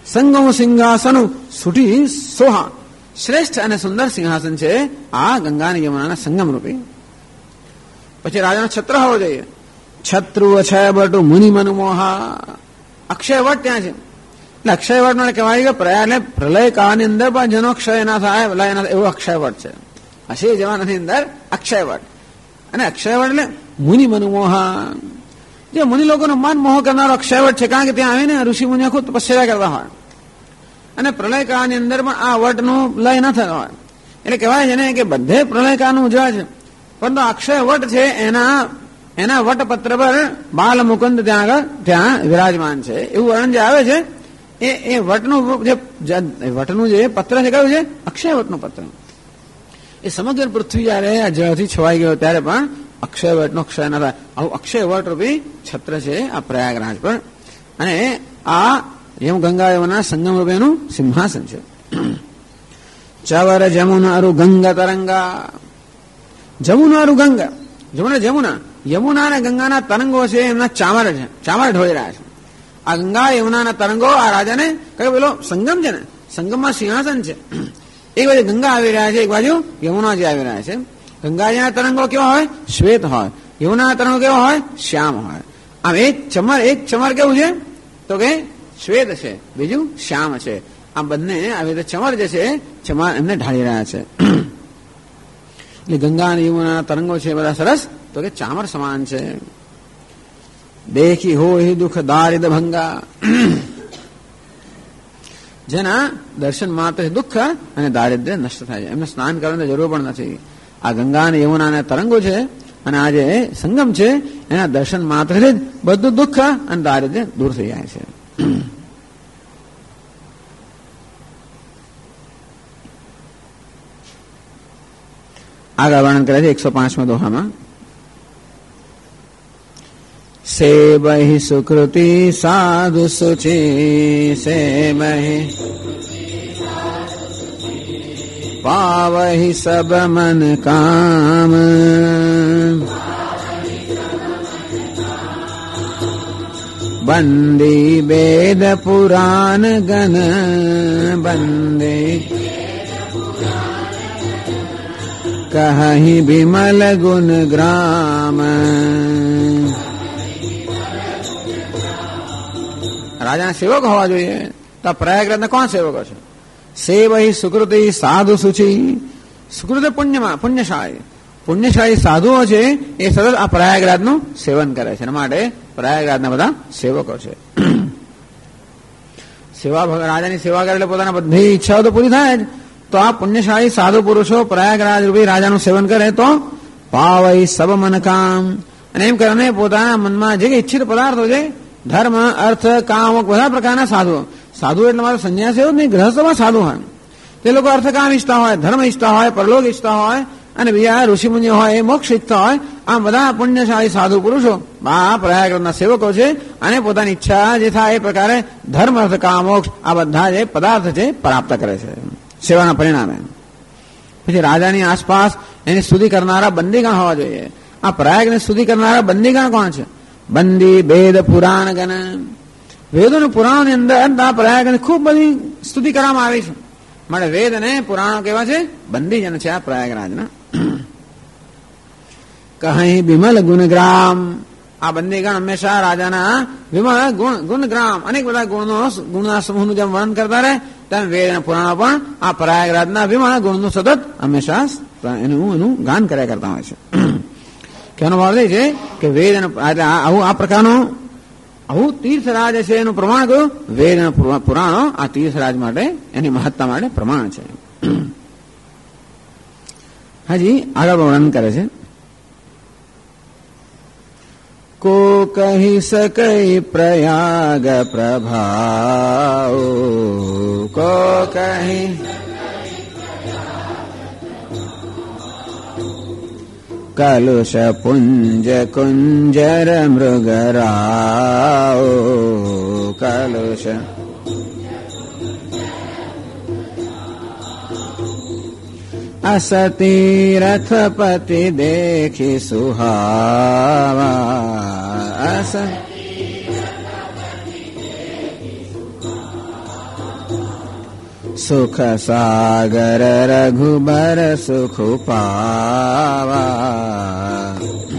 સંગમ સિંહાસન સુટી સોહા, શ્રેષ્ઠ અને સુંદર સિંહાસન છે આ ગંગા અને યમુનાના સંગમ રૂપે. પછી રાજાનો છત્ર હોવો જોઈએ. છત્રુ અક્ષય વટ મુનિ મનમોહા, અક્ષય વટ ત્યાં છે. એટલે અક્ષય વટ મને કહેવાય કે પ્રલય કાળની અંદર પણ જેનો ક્ષય ના થાય એવો અક્ષય વટ છે. હશે જવાનની અંદર અક્ષય વટ. અને અક્ષય વટ એટલે મુનિ મનમોહા, જે મુનિ લોકોનો મન મોહ કરનારો અક્ષય વટ છે. કારણ કે ત્યાં આવીને ઋષિ મુનિઓ ખુદ તપસ્યા કરતા હોય અને પ્રલય કાળની અંદર પણ આ વટનો લય ન થતો હોય. એટલે કહેવાય છે ને કે બધે પ્રલય કાળનું ઉજવાય છે, પરંતુ અક્ષય વટ છે એના વટપત્ર પર બાલ મુકુંદ ત્યાં વિરાજમાન છે એવું વર્ણન જે આવે છે. એ વટનું જે પત્ર છે કયું છે? અક્ષય વટનું પત્ર. એ સમગ્ર પૃથ્વી જયારે આ જળથી છવાઈ ગયો ત્યારે પણ અક્ષય વટનો ક્ષય ન થાય. આવું અક્ષય વટ રૂપી છત્ર છે આ પ્રયાગરાજ પર. અને આ ગંગા યમુના સંગમ રૂપેનું સિંહાસન છે. ચવર જમુના અરુ ગંગા તરંગા, જમુના અરુ ગંગા, યમુના અને ગંગાના તરંગો છે એમના ચામર ઢોળી રહ્યા છે. આ ગંગા યમુનાના તરંગો આ રાજાને કયો પેલો સંગમ છે ને, સંગમમાં સિંહાસન છે. એક બાજુ ગંગા આવી રહ્યા છે, એક બાજુ યમુનાજી આવી રહ્યા છે. ગંગાજીના તરંગો કેવા હોય? શ્વેત હોય. યમુનાના તરંગો કેવા હોય? શ્યામ હોય. આમ એક ચમર કેવું છે તો કે શ્વેત છે, બીજું શ્યામ છે. આ બંને આવી રીતે ચમર જે છે ચમર એમને ઢાળી રહ્યા છે. એટલે ગંગા અને યમુનાના તરંગો છે બધા સરસ તો કે ચામર સમાન છે. દેખી હોય દુઃખ દારિદ ભંગા, જેના દર્શન માત્ર દુઃખ અને દારિદ્ર્ય નષ્ટ થાય છે. એમને સ્નાન કરવાની જરૂર પણ નથી. આ ગંગા અને યમુનાના તરંગો છે અને આ જે સંગમ છે એના દર્શન માત્રથી જ બધું દુઃખ અને દારિદ્ર્ય દૂર થઈ જાય છે. આગળ વર્ણન કરે છે 105મા દોહામાં. સેવહી સુકૃતિ સાધુ સુચિ, સેવહી પાવહી સબ મન કામ, બંદી વેદ પુરાણ ગણ, બંદી કહી વિમલ ગુણ ગ્રામ. રાજાના સેવક હોવા જોઈએ. તો પ્રયાગરાજના કોણ સેવકો છે? સેવહી સુકૃતિ સાધુ સુચિ, સુકૃતિ પુણ્યશાળી સાધુઓ છે એ સતત આ પ્રયાગરાજનું સેવન કરે છે. એના માટે પ્રયાગરાજના બધા સેવકો છે. રાજાની સેવા કરે એટલે પોતાના બધી ઈચ્છાઓ તો પૂરી થાય જ. તો આ પુણ્યશાળી સાધુ પુરુષો પ્રયાગરાજ રૂપી રાજાનું સેવન કરે તો પાવઈ સબ મન કામ, અને એમ કરીને પોતાના મનમાં જે ઈચ્છિત પદાર્થો છે ધર્મ અર્થ કામ બધા પ્રકારના સાધુ એટલે મારો સંન્યાસ એવું જ નહીં, ગ્રહસ્થમાં સાધુ હોય તે લોકો અર્થકામ ઈચ્છતા હોય, ધર્મ ઈચ્છતા હોય, પરલોક ઈચ્છતા હોય અને બીજા ઋષિમુનિઓ હોય એ મોક્ષ ઈચ્છતા હોય. આમ બધા પુણ્યશાળી સાધુ પુરુષો આ પ્રયાગરાજના સેવકો છે અને પોતાની ઈચ્છા જે થાય એ પ્રકારે ધર્મ અર્થ કામ મોક્ષ આ બધા જે પદાર્થ છે પ્રાપ્ત કરે છે સેવાના પરિણામે. પછી રાજાની આસપાસ એની સ્તુતિ કરનારા બંદીગણ હોવા જોઈએ. આ પ્રયાગની સ્તુતિ કરનારા બંદીગણ કોણ છે? બંદી વેદ પુરાણ ગણ, વેદોનું પુરાણોની અંદર આ પ્રયાગની ખૂબ બધી સ્તુતિ કરવામાં આવી છે. માટે વેદ અને પુરાણો કેવા છે? બંદીજન છે આ પ્રયાગરાજના. કહી વિમલ ગુણગ્રામ, આ બંદીગણ હંમેશા રાજાના વિમલ ગુણગ્રામ અનેક બધા ગુણના સમૂહનું જેમ વર્ણન કરતા રહે તેમ વેદ અને પુરાણો પણ આ પ્રયાગરાજના વિમલ ગુણનું સતત હંમેશા એનું ગાન કર્યા કરતા હોય છે. કેનો ભાવ છે કે વેદ આવું આ પ્રકારનું આવું તીર્થરાજ છે એનું પ્રમાણ કયું? વેદ અને પુરાણો આ તીર્થરાજ માટે એની મહત્તા માટે પ્રમાણ છે. હાજી આગળ વર્ણન કરે છે. કો કહી શકઈ પ્રયાગ પ્રભાવ, કો કહી કલુષ પુંજ કુંજર મૃગરાઓ, કલુષ અસતી રથપતિ દેખી સુહાવા, સુખ સાગર રઘુબર સુખ પાવા.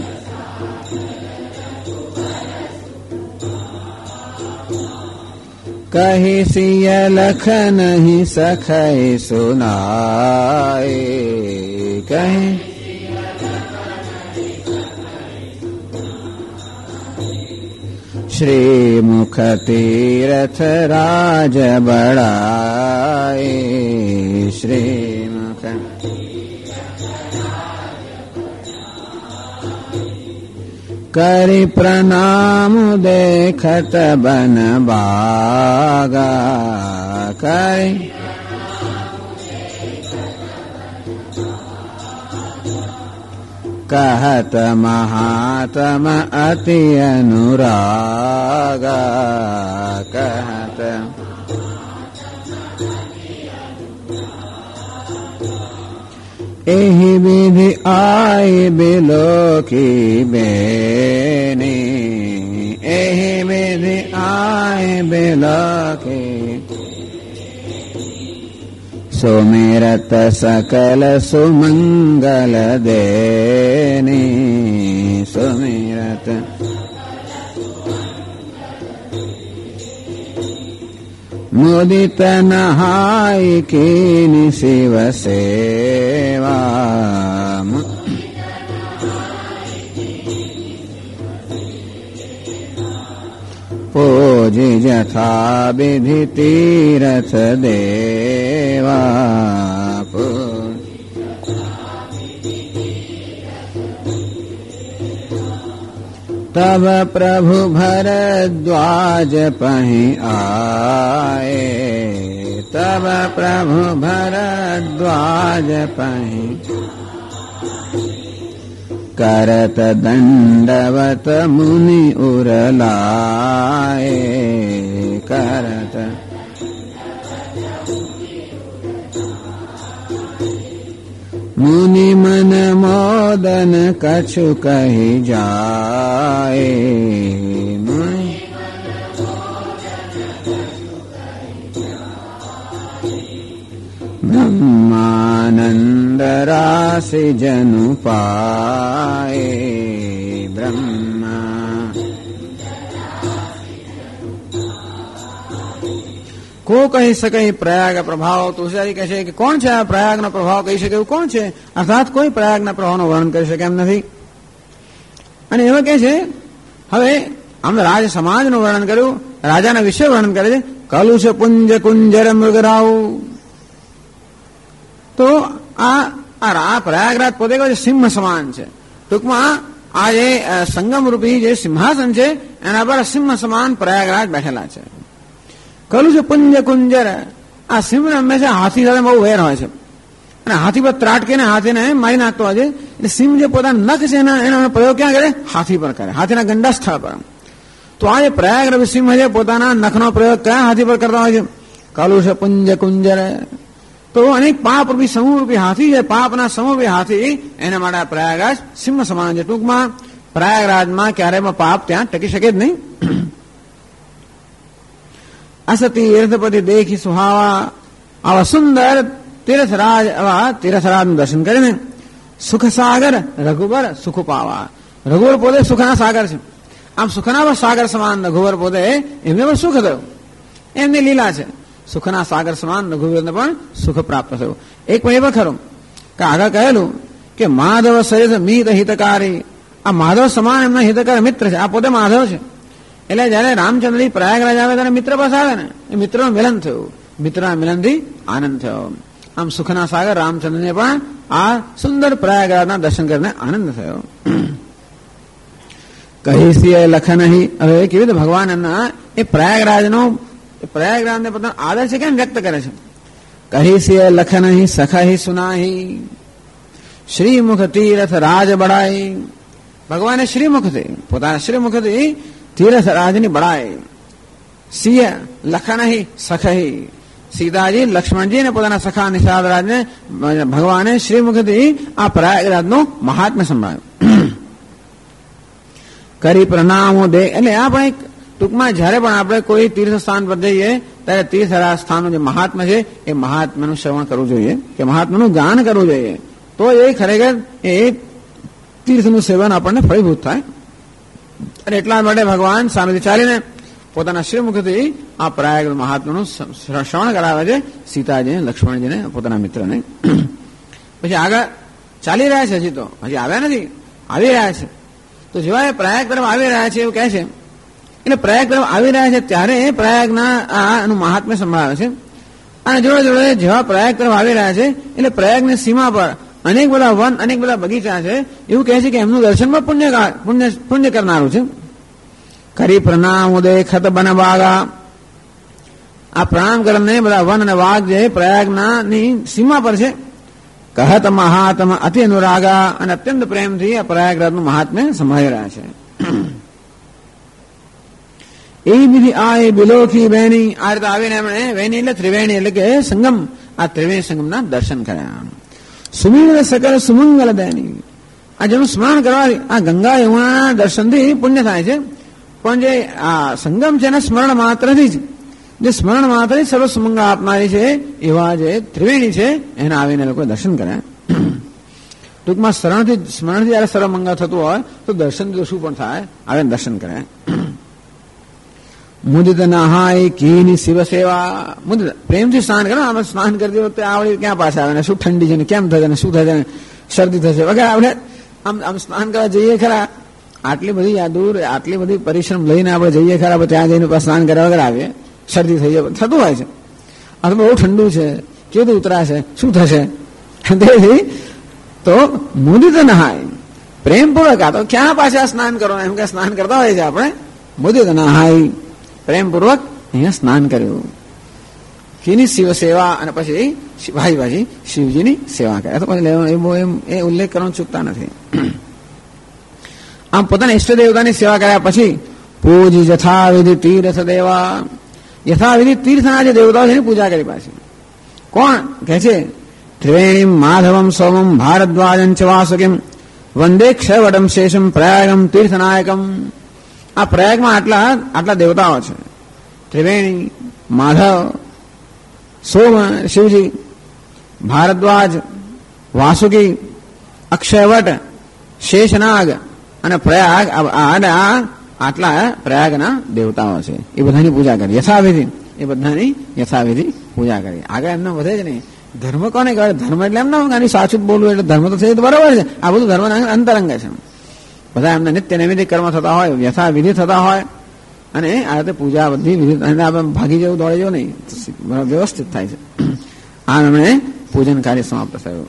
કહી સિય લખ નહીં સખઈ સુનાય. કહી શ્રી મુખ તીરથ રાજ બળાય. શ્રી મુખ કરી પ્રણામ દેખત બન બાગા. કરી કહત મહાત્મ અતિ અનુરાગા. કહત એહી વિધિ આય બિલોકી બેની. એહી વિધિ આય બિલોકી સુમિરત સકલ સુમંગલ દેની. સુમિરત મુદિત નહાય કીની શિવ સેવા. પૂજી જથા વિધિ તીરથ દેવા. તબ પ્રભુ ભરદ્વાજ પહી આએ. તબ પ્રભુ ભરદ્વાજ પહી કરત દંડવત મુનિ ઉરલાએ. કરત મુનિ મન મોદન કછુ કહી જાય. મુનિ બ્રહ્માનંદ રાશિ જનુ પાએ. બ્રહ્મા કો કહી શકે પ્રયાગ પ્રભાવ. તુલસીદાસ કહે છે કે કોણ છે આ પ્રયાગનો પ્રભાવ કહી શકે એવું કોણ છે? અર્થાત કોઈ પ્રયાગના પ્રભાવનું વર્ણન કરી શકે એમ નથી. અને એવા કહે છે હવે આમ રાજ સમાજનું વર્ણન કર્યું, રાજાના વિશે વર્ણન કરે છે. કલુષ પુંજ કુંજર મૃગરાવ. તો આ પ્રયાગરાજ પોતે સિંહ સમાન છે. ટૂંકમાં આ જે સંગમ રૂપી જે સિંહાસન છે એના પર સિંહ સમાન પ્રયાગરાજ બેઠેલા છે. કલું છે પુંજ કુંજર. આ સિંહ હંમેશા હાથી સાથે બહુ વેર હોય છે અને હાથી પર ત્રાટકીને હાથીને મારી નાખતો હોય છે. એટલે સિંહ જે પોતાના નખ છે એનો પ્રયોગ ક્યાં કરે? હાથી પર કરે, હાથીના ગંડા સ્થળ પર. તો આ જે પ્રયાગરાજ સિંહ છે પોતાના નખનો પ્રયોગ કયા હાથી પર કરતા હોય છે? કલું છે પુંજ કુંજર. તો અનેક પાપ રૂપી સમૂહ રૂપી હાથી છે, પાપના સમૂહ રૂપી હાથી, એના માટે આ પ્રયાગરાજ સિંહ સમાન છે. ટૂંકમાં પ્રયાગરાજમાં ક્યારેય પાપ ત્યાં ટકી શકે જ નહીં. અસતી તીર્થપતિ દેખી સુહાવા. આવા સુંદર તીર્થરાજ, આવા તીર્થરાજનું દર્શન કરીને સુખ સાગર રઘુબર સુખ પાવા. રઘુબર પોતે સુખના સાગર છે. આમ સુખના પર સાગર સમાન રઘુબર પોતે એમને પણ સુખ થયું. એમની લીલા છે. સુખના સાગર સમાન રઘુવીરને પણ સુખ પ્રાપ્ત થયું. એક પણ એવા ખરું કે આગળ કહેલું કે માધવ સરિત મિત હિતકારી. આ માધવ સમાન એમના હિતકાર મિત્ર છે. આ પોતે માધવ છે. એટલે જયારે રામચંદ્રજી પ્રયાગરાજ આવે ત્યારે મિત્ર પાસે આવે ને, એ મિત્રનું મિલન થયું. મિત્રના મિલનથી આનંદ થયો. આમ સુખના સાગર રામચંદ્રને પણ આ સુંદર પ્રયાગરાજના દર્શન કરીને આનંદ થયો. કહી સિય લખ નહીં. હવે કેવી રીતે ભગવાન એમના એ પ્રયાગરાજને પોતાનો આદર છે કેમ વ્યક્ત કરે છે? કહી સિય લખ નહીં સખહી સુનાહી. શ્રીમુખ તીરથ રાજ બડાઈ. ભગવાને શ્રીમુખથી પોતાના શ્રીમુખથી તીરથ રાજની બડાઈ. સિય લખ નહીં સખહી. સીતાજી લક્ષ્મણજી ને પોતાના સખા નિષાદરાજને ભગવાને શ્રીમુખથી આ પ્રયાગરાજનું મહાત્મ્ય સંભળાયું. કરી પ્રણામો દે. એટલે આ પણ એક ટૂંકમાં જયારે પણ આપણે કોઈ તીર્થ સ્થાન પર જઈએ ત્યારે તીર્થ સ્થાનનું જે મહાત્મા છે એ મહાત્માનું શ્રવણ કરવું જોઈએ કે મહાત્માનું ગાન કરવું જોઈએ, તો એ ખરેખર એ તીર્થનું સેવન આપણને ફળીભૂત થાય. અને એટલા માટે ભગવાન સામેથી ચાલીને પોતાના શ્રીમુખથી આ પ્રયાગ મહાત્માનું શ્રવણ કરાવે છે સીતાજીને, લક્ષ્મણજીને, પોતાના મિત્રને. પછી આગળ ચાલી રહ્યા છે, હજી તો હજી આવ્યા નથી, આવી રહ્યા છે. તો જેવા એ પ્રયાગ તરફ આવી રહ્યા છે એવું કહે છે. એટલે પ્રયાગ તરફ આવી રહ્યા છે ત્યારે પ્રયાગના આનું મહાત્મ્ય સંભળાવે છે. અને જોડે જોડે જેવા પ્રયાગ તરફ આવી રહ્યા છે એટલે પ્રયાગની સીમા પર અનેક બધા વન, અનેક બધા બગીચા છે. એવું કહે છે કે એમનું દર્શન પણ પુણ્ય કરનારું છે. કરી પ્રણામ ઉદય ખત બન બાગા. આ પ્રણામ કરીને બધા વન અને વાઘ જે પ્રયાગના ની સીમા પર છે. કહત મહાત્મ અતિ અનુરાગા, અને અત્યંત પ્રેમથી આ પ્રયાગરાજનું મહાત્મ્ય સંભાળી રહ્યા છે. એ વિધિ આ એ બિલોખી વેણી, આ રીતે આવીને એમણે વેણી એટલે ત્રિવેણી એટલે કે સંગમ, આ ત્રિવેણી સંગમના દર્શન કર્યા. સુમિંગલ સકલ સુમંગલ દેની, આ જેનું સ્મરણ કરવાથી આ ગંગા યમુના દર્શનથી પુણ્ય થાય છે. પણ જે આ સંગમ છે એના સ્મરણ માત્રથી જ, જે સ્મરણ માત્રથી સર્વ સુમંગળ આપનારી છે એવા જે ત્રિવેણી છે એના આવીને લોકો દર્શન કર્યા. ટૂંકમાં સ્મરણથી જયારે સર્વ મંગળ થતું હોય તો દર્શનથી શું પણ થાય, આવીને દર્શન કર્યા. મુદિત નહાય કીની શિવ સેવા, મુદિત પ્રેમથી સ્નાન કરે. આપણે સ્નાન કરતી વખતે આવડી ક્યાં પાછા આવે ને શું ઠંડી છે ને કેમ થશે ને શું થશે ને શરદી થશે વગેરે આપણે આમ સ્નાન કરવા જઈએ ખરા, આટલી બધી દૂર આટલી બધી પરિશ્રમ લઈને આપણે જઈએ ખરા, આપણે ત્યાં જઈને સ્નાન કર્યા વગર આવીએ, શરદી થઈ જાય થતું હોય છે. આ તો બહુ ઠંડુ છે, કેવું ઉતરાશે, શું થશે. તેથી તો મુદિત નહાય પ્રેમપૂર્વક, આ તો ક્યાં પાછા સ્નાન કરો એમ કે સ્નાન કરતા હોય છે આપણે. મુદિત નહાય પ્રેમપૂર્વક અહીંયા સ્નાન કર્યું. કીની શિવ સેવા, અને પછી ભાઈ શિવજીની સેવા કરે. તો એ ઉલ્લેખ કરવાનો ચૂકતા નથી. આમ પોતાના ઈષ્ટ દેવતાની સેવા કર્યા પછી પૂજી યથાવિધિ તીર્થ દેવા, યથાવિધિ તીર્થના જે દેવતાઓ છે એની પૂજા કરી પાછી. કોણ કહે છે? ત્રિવેણી માધવમ સોમમ ભારદ્વાજં ચ વાસુકિમ વંદે ક્ષયવટમ શેષમ પ્રયાગમ તીર્થનાયકમ. આ પ્રયાગમાં આટલા દેવતાઓ છે. ત્રિવેણી, માધવ, સોમ શિવજી, ભારદ્વાજ, વાસુકી, અક્ષયવટ, શેષનાગ અને પ્રયાગ. આટલા પ્રયાગના દેવતાઓ છે. એ બધાની પૂજા કરી યથાવિધિ, એ બધાની યથાવિધિ પૂજા કરી. આગળ એમને વધે જ નહીં. ધર્મ કોને કહે? ધર્મ એટલે એમ ના સાચું બોલવું એટલે ધર્મ તો થઈ બરાબર છે. આ બધું ધર્મના અંતરંગ છે. બધા એમને નિત્ય નૈમિતિક કર્મ થતા હોય, યથાવિધિ થતા હોય, અને આ રીતે પૂજા બધી વિધિ ભાગી જવું, દોડે જવું નહીં, વ્યવસ્થિત થાય છે. આ એમણે પૂજન કાર્ય સમાપ્ત થયું.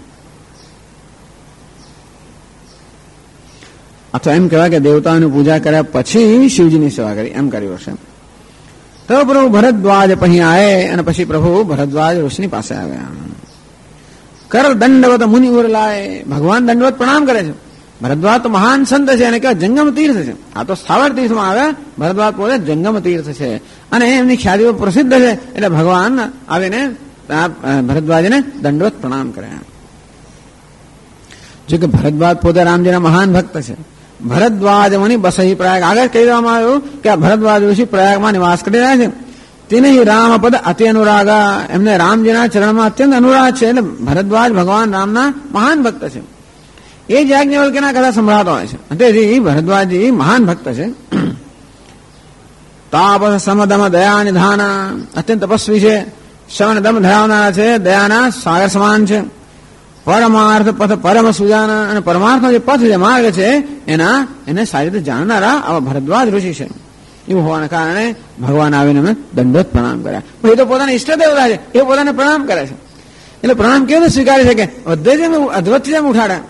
અથવા એમ કહેવાય કે દેવતાઓની પૂજા કર્યા પછી શિવજીની સેવા કરી, એમ કર્યું હશે. તો પ્રભુ ભરદ્વાજ પછી આયે, અને પછી પ્રભુ ભરદ્વાજ ઋષિની પાસે આવ્યા. કર દંડવત મુનિ ઉરલાય, ભગવાન દંડવત પ્રણામ કરે છે. ભરદ્વાજ તો મહાન સંત છે અને જંગમ તીર્થ છે. આ તો સ્થાવર તીર્થમાં આવ્યા, ભરદ્વાજ પોતે જંગમ તીર્થ છે અને એમની ખ્યાતિઓ પ્રસિદ્ધ છે. એટલે ભગવાન આવીને ભરદ્વાજને દંડવત પ્રણામ કર્યા. જો કે ભરદ્વાજ પોતે રામજીના મહાન ભક્ત છે. ભરદ્વાજ મુનિ બસહી પ્રયાગ, આગળ કહી દેવામાં આવ્યું કે આ ભરદ્વાજ ઋષિ પ્રયાગમાં નિવાસ કરી રહ્યા છે. તેને રામ પદ અતિ અનુરાગા, એમને રામજીના ચરણમાં અત્યંત અનુરાગ છે. એટલે ભરદ્વાજ ભગવાન રામના મહાન ભક્ત છે. એ જ યાજ્ઞવલ્ક્યના કથા સંભળાતો હોય છે. તેથી ભરદ્વાજી મહાન ભક્ત છે. તાપસ સમદમ દયા નિધાના, અત્યંત તપસ્વી છે. શ્રવણ દમ ધરાવનારા છે, દયાના સાગર સમાન છે. પરમાર્થ પથ પરમ સુજાના, અને પરમાર્થનો જે પથ જે માર્ગ છે એને સારી રીતે જાણનારા આવા ભરદ્વાજ ઋષિ છે. એવું હોવાના કારણે ભગવાન આવીને એમને દંડવત પ્રણામ કર્યા. એ તો પોતાના ઈષ્ટ દેવતા છે, એ પોતાને પ્રણામ કરે છે. એટલે પ્રણામ કેવી રીતે સ્વીકારી શકે? અદ્વૈત જેમ ઉઠાડે.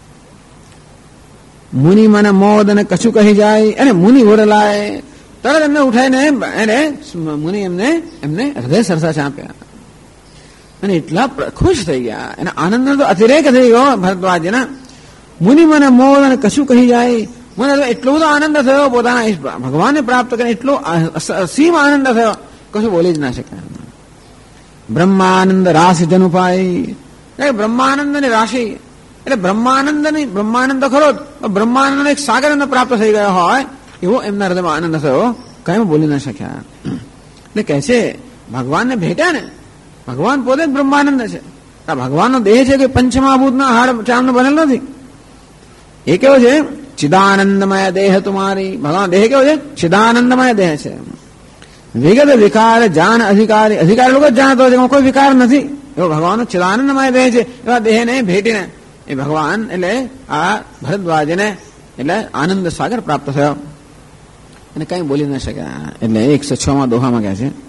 મુનિ મને મોદ અને કશું કહી જાય, અને મુનિ ઓરલાય, તરત એમને ઉઠાઈને એને મુનિ એમને હૃદય સરસા ચાંપ્યા અને એટલા ખુશ થઈ ગયા. એના આનંદનો તો અતિરેક થઈ ગયો ભરદ્વાજના. મુનિ મને મોદ અને કશું કહી જાય, મને એટલો બધો આનંદ થયો પોતાના ભગવાનને પ્રાપ્ત કરીને, એટલો અસીમ આનંદ થયો, કશું બોલી જ ના શકાય. બ્રહ્માનંદ રાશિ જનુપાઈ, બ્રહ્માનંદની રાશિ એટલે બ્રહ્માનંદ ખરો, બ્રહ્માનંદ એક સાગર પ્રાપ્ત થઈ ગયો હોય એવો એમના હૃદયમાં આનંદ થયો, કઈ બોલી ન શક્યા. એટલે કહે છે ભગવાનને ભેટ્યા ને, ભગવાન પોતે જ બ્રહ્માનંદ છે. આ ભગવાનનો દેહ છે કે પંચમહાભૂતના હાડ ચામનો બનેલો નથી. એ કેવો છે? ચિદાનંદમય દેહ તુમારી. ભગવાન દેહ કેવો છે? ચિદાનંદમય દેહ છે. વિગત વિકાર જાન અધિકારી. અધિકારી લોકો જ જાણતો છે, કોઈ વિકાર નથી. એવો ભગવાનનો ચિદાનંદમય દેહ છે. એવા દેહને ભેટીને એ ભગવાન એટલે આ ભરદ્વાજને એટલે આનંદ સાગર પ્રાપ્ત થયો અને કઈ બોલી ન શક્યા. એટલે 106માં દોહામાં કહે છે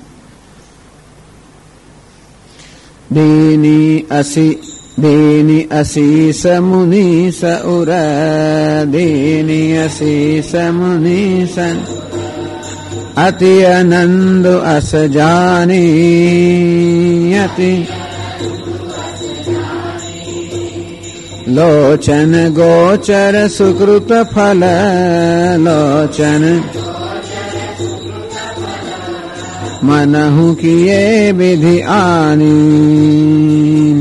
દેની અસીસ મુનિ સઉર દેની અસીસ મુનિ સન અતિ આનંદ અસ જાની અતિ લોચન ગોચર સુકૃત ફલ લોચન मनहु किए विधि आनी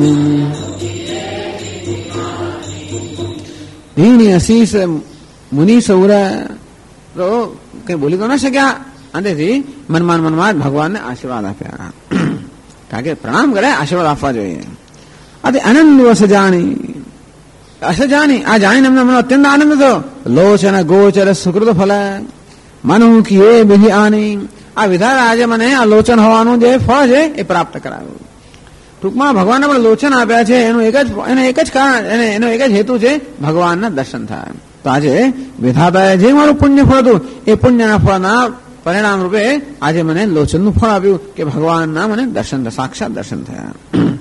दीनी असीस मुनि सौर तो कई बोली तो ना शक्या. અંતેથી મનમાં ભગવાનને આશીર્વાદ આપ્યા. કારણ કે પ્રણામ કરે આશીર્વાદ આપવા જોઈએ. આથી આનંદ અસજાણી આ જાણીને એમના મને અત્યંત આનંદ થયો. લોચન ગોચર સુકૃત ફલ મનહુ કિએ વિધિ આની. આ વિધાતા આજે મને આ લોચન હોવાનું જે ફળ છે એ પ્રાપ્ત કરાવ્યું. ટૂંકમાં ભગવાનને પણ લોચન આપ્યા છે એનું એક જ કારણ એનો એક જ હેતુ છે ભગવાનના દર્શન થાય. તો આજે વિધાતાએ જે મારું પુણ્ય ફળ હતું એ પુણ્યના ફળના પરિણામ રૂપે આજે મને લોચનનું ફળ આપ્યું કે ભગવાનના મને દર્શન સાક્ષાત દર્શન થયા.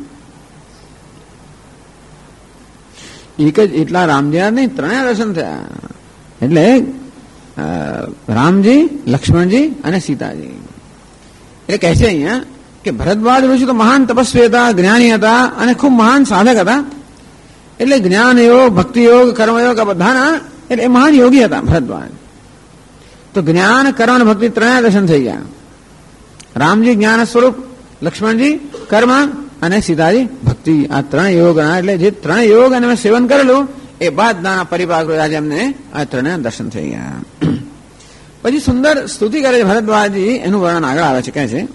એક જ એટલા રામજી નહીં, ત્રણેય દર્શન થયા. એટલે રામજી, લક્ષ્મણજી અને સીતાજી. એટલે કહે છે અહીંયા કે ભરદ્વાજ ઋષિ તો મહાન તપસ્વી હતા, જ્ઞાની હતા અને ખૂબ મહાન સાધક હતા. એટલે જ્ઞાન યોગ, ભક્તિ યોગ, કર્મયોગ આ બધાના એટલે એ મહાન યોગી હતા ભરદ્વાજ. તો જ્ઞાન, કર્મ અને ભક્તિ ત્રણેય દર્શન થઈ ગયા. રામજી જ્ઞાન સ્વરૂપ, લક્ષ્મણજી કર્મ અને સીતાજી ભક્તિ. આ ત્રણ યોગના એટલે જે ત્રણ યોગ અને સેવન કરેલું એ બાદના પરિપાક આજે અમને આ ત્રણેય દર્શન થઈ ગયા. પછી સુંદર સ્તુતિ કરે છે ભરદ્વાજી. એનું વર્ણન આગળ આવે છે. કહે છે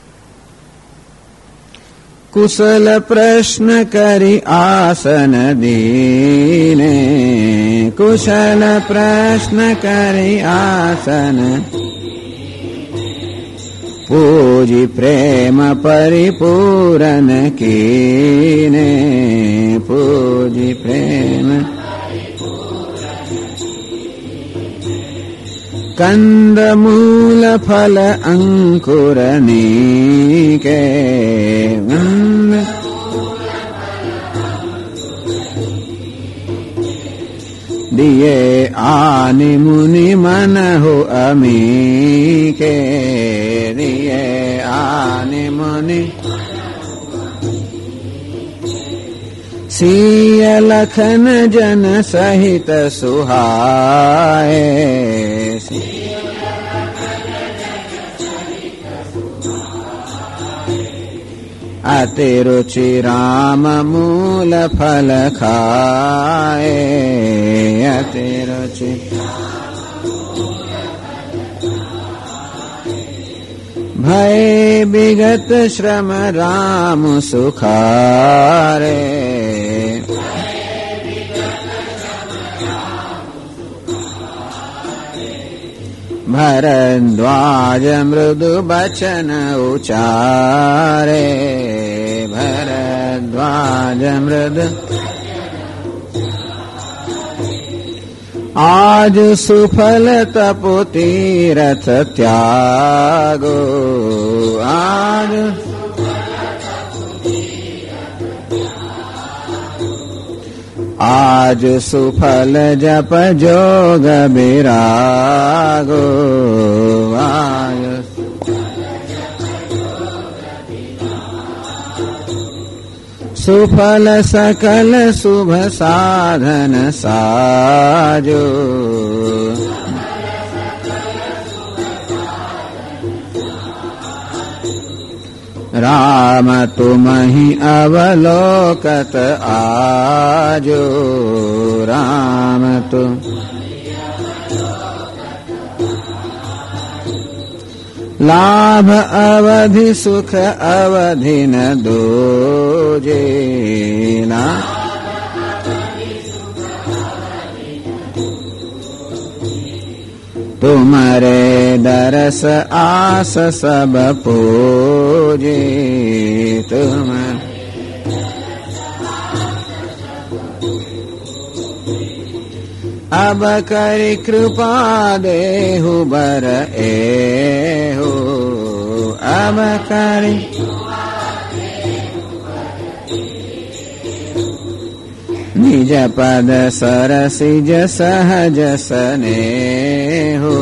કુશલ પ્રશ્ન કરી આસન દીને કુશલ પ્રશ્ન કરી આસન પૂજી પ્રેમ પરિપૂરન કીને પૂજી પ્રેમ કંદ મૂલ ફલ અંકુરની કે દિયે આનિ મુનિ મન હો અમી કે દિયે આનિ મુનિ સિય લખન જન સહિત સુહાય અતિ રુચિ રામ મૂલ ફલ ખાય અતિ રુચિ ભય વિગત શ્રમ રામ સુખારે ભરદ્વાજ મૃદુ બચન ઉચારે ભરદ્વાજ મૃદુ આજ સુફલ તપો તીરથ ત્યાગો આજ આજ સુફલ જપ જોગ બિરાગો આજ સુફલ સકલ શુભ સાધન સાજો રામ તુમહિ અવલોકત આજો રામ તુમ લાભ અવધિ સુખ અવધિ ન દોજે. તુમરે દરસ આસ સબ પૂજે. તુમ અબ કરી કૃપા દેહુ બર એહો. અબ કરી નિજ પદ સરસિજ સહજ સ્નેહો.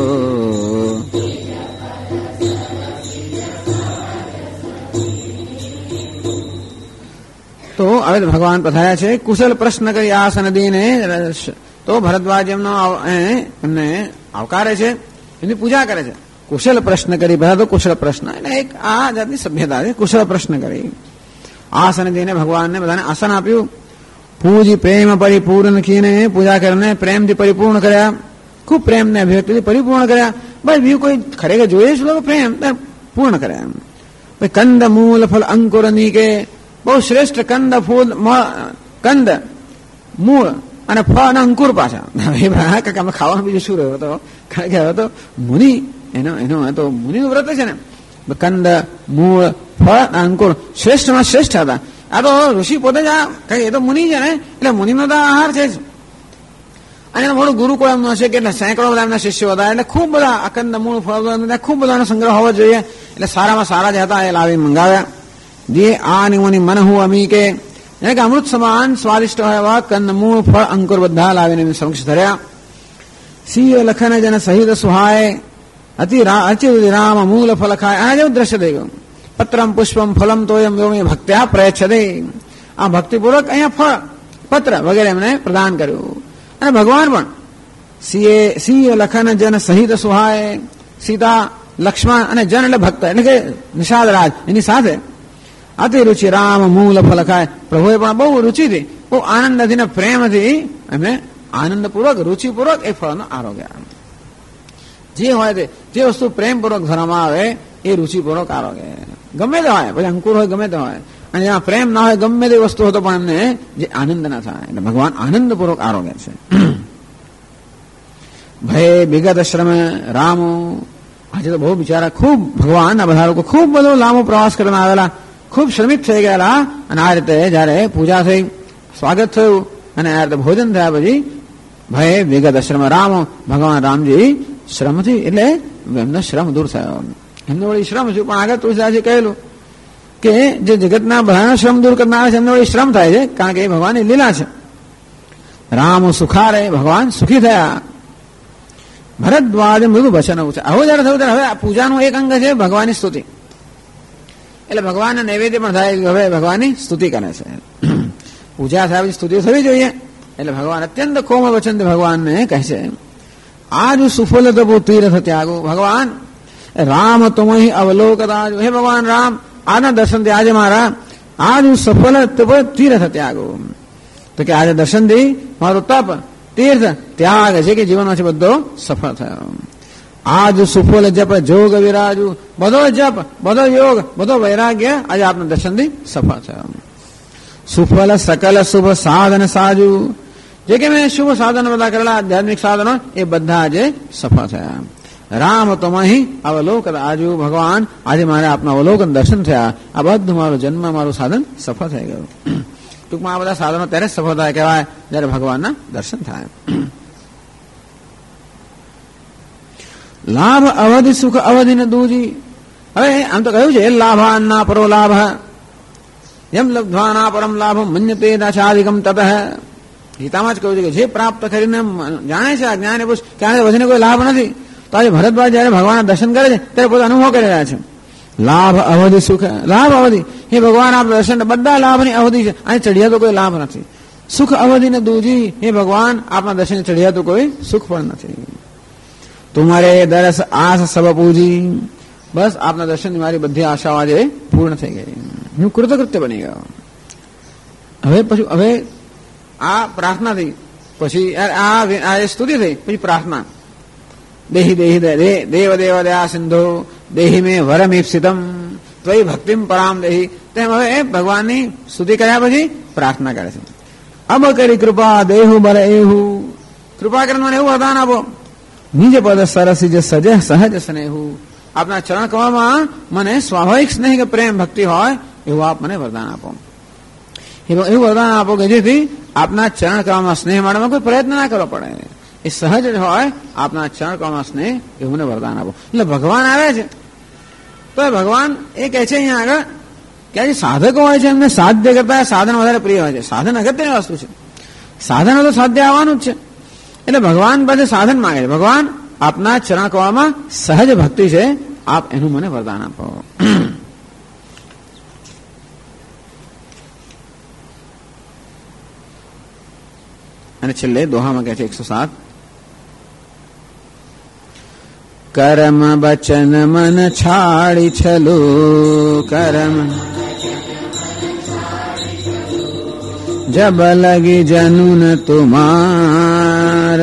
તો હવે ભગવાન પધાર્યા છે. કુશલ પ્રશ્ન કરી આસન દઈને તો ભરદ્વાજ એમને આવકારે છે, એની પૂજા કરે છે. કુશલ પ્રશ્ન કરી, બધા તો કુશળ પ્રશ્ન એટલે એક આ જાતની સભ્યતા છે. કુશળ પ્રશ્ન કરી આસન દઈને ભગવાનને બધાને આસન આપ્યું. પૂજી પ્રેમ પરિપૂર્ણ કીને પૂજા કરીને પ્રેમથી પરિપૂર્ણ કર્યા. ખૂબ પ્રેમને અભિવ્યક્તિથી પરિપૂર્ણ કર્યા. બસ બીજું કોઈ ખરેખર જોઈએ છે લોકો પ્રેમ પૂર્ણ કર્યા. ભાઈ કંદ મૂળ ફલ અંકુર નીકે, બહુ શ્રેષ્ઠ કંદ ફૂલ કંદ મૂળ અને ફળ અને અંકુર પાછા. ખાવાનું બીજું શું રહ્યો હતો? કારણ કે હવે તો મુનિ એનો તો મુનિનું વ્રત છે ને. કંદ મૂળ ફળ અંકુર શ્રેષ્ઠમાં શ્રેષ્ઠ હતા. આ તો ઋષિ પોતે જ એ તો મુનિ છે ને, એટલે મુનિનો તો આહાર છે જ. અને મોટું ગુરુકુળ એમનું હશે કે એટલે સેંકડો બધા એમના શિષ્યો હતા. એટલે ખૂબ બધા અકંદ મૂળ ફળ ખૂબ બધાનો સંગ્રહ હોવો જોઈએ. એટલે સારામાં સારા જે હતા એ લાવી મંગાવ્યા. જે આ નિમોની મન હું અમી કે એટલે કે અમૃત સમાન સ્વાદિષ્ટ હોય એવા કંદ મૂળ ફળ અંકુર બધા લાવીને સમક્ષ ધર્યા. સિંહ લખન જન સહિત સુહાય અતિ રામ મૂળ ફલ ખાય. આ જેવું દ્રશ્ય થઈ ગયું. પત્રમ પુષ્પમ ફલમ તોયમ યોમે ભક્ત્યા પ્રયચ્છતે. આ ભક્તિપૂર્વક અહીંયા ફળ પત્ર વગેરે એમને પ્રદાન કર્યું. અને ભગવાન પણ સિંહ લખન જન સહિત સુહાય. સીતા લક્ષ્મણ અને જન એટલે ભક્ત એટલે કે નિષાદ રાજ એની સાથે અતિ રુચિ રામ મૂળ ફલ ખાય. પ્રભુએ પણ બહુ રુચિથી બહુ આનંદથી ને પ્રેમથી એમને આનંદપૂર્વક રુચિપૂર્વક એ ફળનો આરોગ્ય. જે હોય તે જે વસ્તુ પ્રેમપૂર્વક ધરવામાં આવે એ રુચિપૂર્વક આરોગ્ય. ગમે તે હોય, પછી અંકુર હોય ગમે તે હોય, અને જ્યાં પ્રેમ ના હોય ગમે તે વસ્તુ હોય તો પણ એમને જે આનંદ ના થાય. એટલે ભગવાન આનંદપૂર્વક આરોગ્ય છે. ભય વિગત શ્રમ રામો. આજે તો બહુ બિચારા ખૂબ ભગવાન આ બધા લોકો ખૂબ બધો લાંબો પ્રવાસ કરીને આવેલા, ખૂબ શ્રમિક થઈ ગયેલા. અને આ રીતે જયારે પૂજા થઈ, સ્વાગત થયું અને આ રીતે ભોજન થયા પછી ભય વિગત શ્રમ રામો. ભગવાન રામજી શ્રમથી એટલે એમનો શ્રમ દૂર થયો. એમને વળી શ્રમ છે પણ આગળ તુલસીદાસજી કહેલું કે જે જગતના બધાનો શ્રમ દૂર કરનાર છે એમને વળી શ્રમ થાય છે, કારણ કે એ ભગવાનની લીલા છે. રામ સુખારે, ભગવાન સુખી થયા. ભરદ્વાજ મૃદુ વચન છે. હવે જયારે થયું ત્યારે હવે આ પૂજાનું એક અંગ છે ભગવાનની સ્તુતિ. એટલે ભગવાનને નૈવેદ્ય પણ થાય. હવે ભગવાનની સ્તુતિ કરે છે. પૂજા થાય પછી સ્તુતિ થવી જોઈએ. એટલે ભગવાન અત્યંત કોમળ વચનથી ભગવાનને કહે છે આજ સુફલ તપો તીર્થ ત્યાગો. ભગવાન રામ તુમહી અવલોકતા. હે ભગવાન રામ, આજના દર્શનથી આજે મારા આજ સફળ તપ તીર્થ ત્યાગો. તો કે આજે દર્શનથી મારું તપ તીર્થ ત્યાગ છે કે જીવનનો છે બધો સફળ થયો. આજ સુફલ જપ જોગ વિરાજુ. બધો જપ, બધો યોગ, બધો વૈરાગ્ય આજે આપના દર્શનથી સફળ થયો. સુફલ સકલ શુભ સાધન સાજુ. જે કે મેં શુભ સાધનો બધા કરેલા આધ્યાત્મિક સાધનો એ બધા આજે સફળ થયા. રામ તમહી અવલોકન. આજુ ભગવાન આજે મારે આપના અવલોકન દર્શન થયા. આ બધું મારું જન્મ મારું સાધન સફળ થઈ ગયું. ટૂંકમાં આ બધા સાધનો ત્યારે સફળ થાય કહેવાય જયારે ભગવાનના દર્શન થાય. લાભ અવધિ સુખ અવધિ ન દૂજી. હવે આમ તો કહ્યું છે લાભાના પરો લાભ એમ લબ્ધ્વાના પરમ લાભ મન્યતે દાચાધિકમ તતઃ. ગીતામાં જ કહ્યું છે કે જે પ્રાપ્ત કરીને જાણે છે આ જ્ઞાન પુરુષ કે આને વધીને કોઈ લાભ નથી. તો આજે ભરતભાઈ જયારે ભગવાનના દર્શન કરે છે ત્યારે પોતે અનુભવ કરી રહ્યા છે. લાભ અવધિ સુખ. લાભ અવધિ એ ભગવાન આપ દર્શન બધા લાભની અવધિ છે. અહીં ચઢિયા તો કોઈ લાભ નથી. સુખ અવધિ ને દૂજી. એ ભગવાન આપના દર્શન ચઢિયા તો કોઈ સુખ પણ નથી. તુમારે દરસ આસ સબ પૂજી. બસ આપના દર્શનની મારી બધી આશાઓ આજે પૂર્ણ થઈ ગઈ. હું કૃતકૃત્ય બની ગયો. હવે આ પ્રાર્થના થઈ પછી આ સ્તુતિ થઈ પછી પ્રાર્થના. દેહી દેહી દેવ દેવ દયા સિંધો દેહી મે વરમીપ્સિતમ ત્વયી ભક્તિમ પરામ દેહી. તેમ હવે ભગવાનની સ્તુતિ કર્યા પછી પ્રાર્થના કરે છે. અબ કરી કૃપા દેહુ બરે એહુ, કૃપા કરીને મને એવું વરદાન આપો, નિજ પદ સરસી જે સજે સહજ સ્નેહુ, આપના ચરણ કમળમાં મને સ્વાભાવિક સ્નેહ કે પ્રેમ ભક્તિ હોય એવું આપ મને વરદાન આપો. એવું વરદાન આપો કે જેથી આપના ચરણ કમળમાં સ્નેહ માટેમાં કોઈ પ્રયત્ન ના કરવો પડે, એ સહજ જ હોય આપના ચરણ કમળમાં સ્નેહ એવું મને વરદાન આપો. એટલે ભગવાન આવે છે તો ભગવાન એ કહે છે અહીંયા આગળ કે આજે સાધકો હોય છે એમને સાધ્ય કરતા સાધન વધારે પ્રિય હોય છે. સાધન અગત્યની વસ્તુ છે, સાધન તો સાધ્ય આવવાનું જ છે. એટલે ભગવાન પાસે સાધન માંગે છે. ભગવાન આપના ચરણ કમળમાં સહજ ભક્તિ છે, આપ એનું મને વરદાન આપો. અને છેલ્લે દોહામાં કહે છે 107, કર્મ બચન મન છાડી છલો, કર્મ જબ લગી જનુન તુમાર,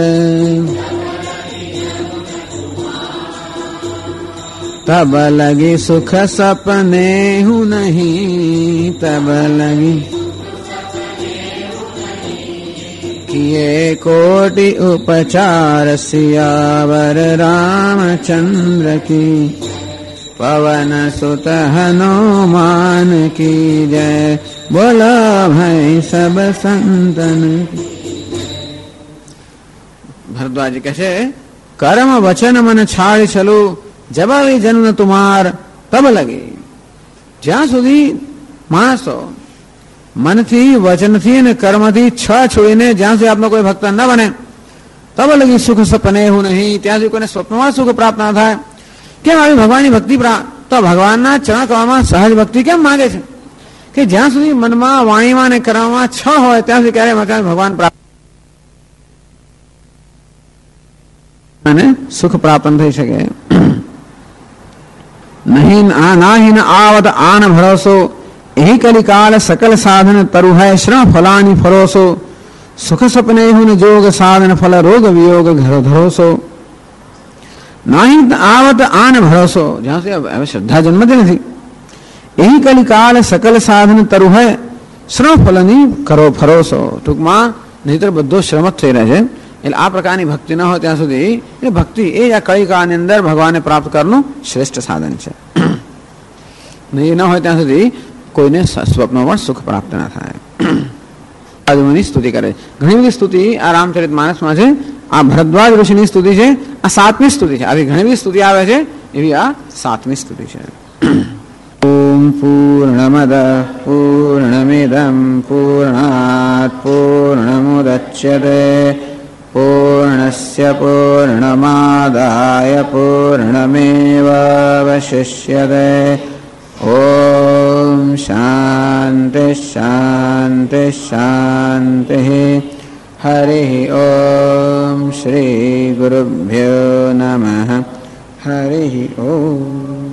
તબ લગી સુખ સપને હું નહીં, તબ લગી किए कोटि उपचार सियावर रामचंद्र की, पवन सुत हनुमान की जय, बोलो भाई सब संतन की. ભરદ્વાજ કહે છે કર્મ વચન મન છાડી છલું, જબાવી જન્મ તુમાર તબ લગે. જ્યાં સુધી માણસો મનથી વચનથી અને કર્મથી છોડીને જ્યાં સુધી આપનો કોઈ ભક્ત ન બને, તબ લગી સુખ સપને એવું નહીં, ત્યાં સુધી કોઈને સ્વપ્નમાં સુખ પ્રાપ્ત ના થાય. કેમ આવી ભગવાનની ભક્તિ તો ભગવાનના ચરણ કમળમાં સહજ ભક્તિ કેમ માંગે છે કે જ્યાં સુધી મનમાં વાણીમાં અને કર્મમાં છ હોય ત્યાં સુધી ક્યારે ભગવાન પ્રાપ્ત અને સુખ પ્રાપ્ત થઈ શકે નહીં. નાહીન આવત આન ભરોસો, यही कलिकाल सकल साधन तरु है, श्रम फलानी फरोसो, सुख सपने हुन जोग साधन फल रोग वियोग घर धरोसो. नहीं आवत आन भरोसो, जहां से अब श्रद्धा जन्मती નથી. यही कलिकाल सकल साधन तरु है, श्रम फलनी કરો ફરોસો. ટૂંકમાં નહીતર બધો શ્રમ જ થઈ રહે છે. એટલે આ પ્રકારની ભક્તિ ન હોય ત્યાં સુધી એ ભક્તિ એ આ કલિકાળની અંદર ભગવાનને પ્રાપ્ત કરવાનું શ્રેષ્ઠ સાધન છે. નહીં ન હોય ત્યાં સુધી કોઈને સ્વપ્નમાં પણ સુખ પ્રાપ્ત ના થાય. આજની સ્તુતિ કરે. ઘણી બધી સ્તુતિ આ રામચરિતમાનસમાં છે. આ ભરદ્વાજ ઋષિની સ્તુતિ છે, આ 7મી સ્તુતિ છે. આવી ઘણી બધી સ્તુતિ આવે છે, એવી આ 7મી સ્તુતિ છે. ઓમ પૂર્ણમદ પૂર્ણમિદં પૂર્ણાત પૂર્ણમુદચ્યતે પૂર્ણસ્ય પૂર્ણમાદાય પૂર્ણમેવાવશિષ્યતે. ओम शांति शांति शांति. हरि ओम श्री गुरुभ्यो नमः. हरि ओम.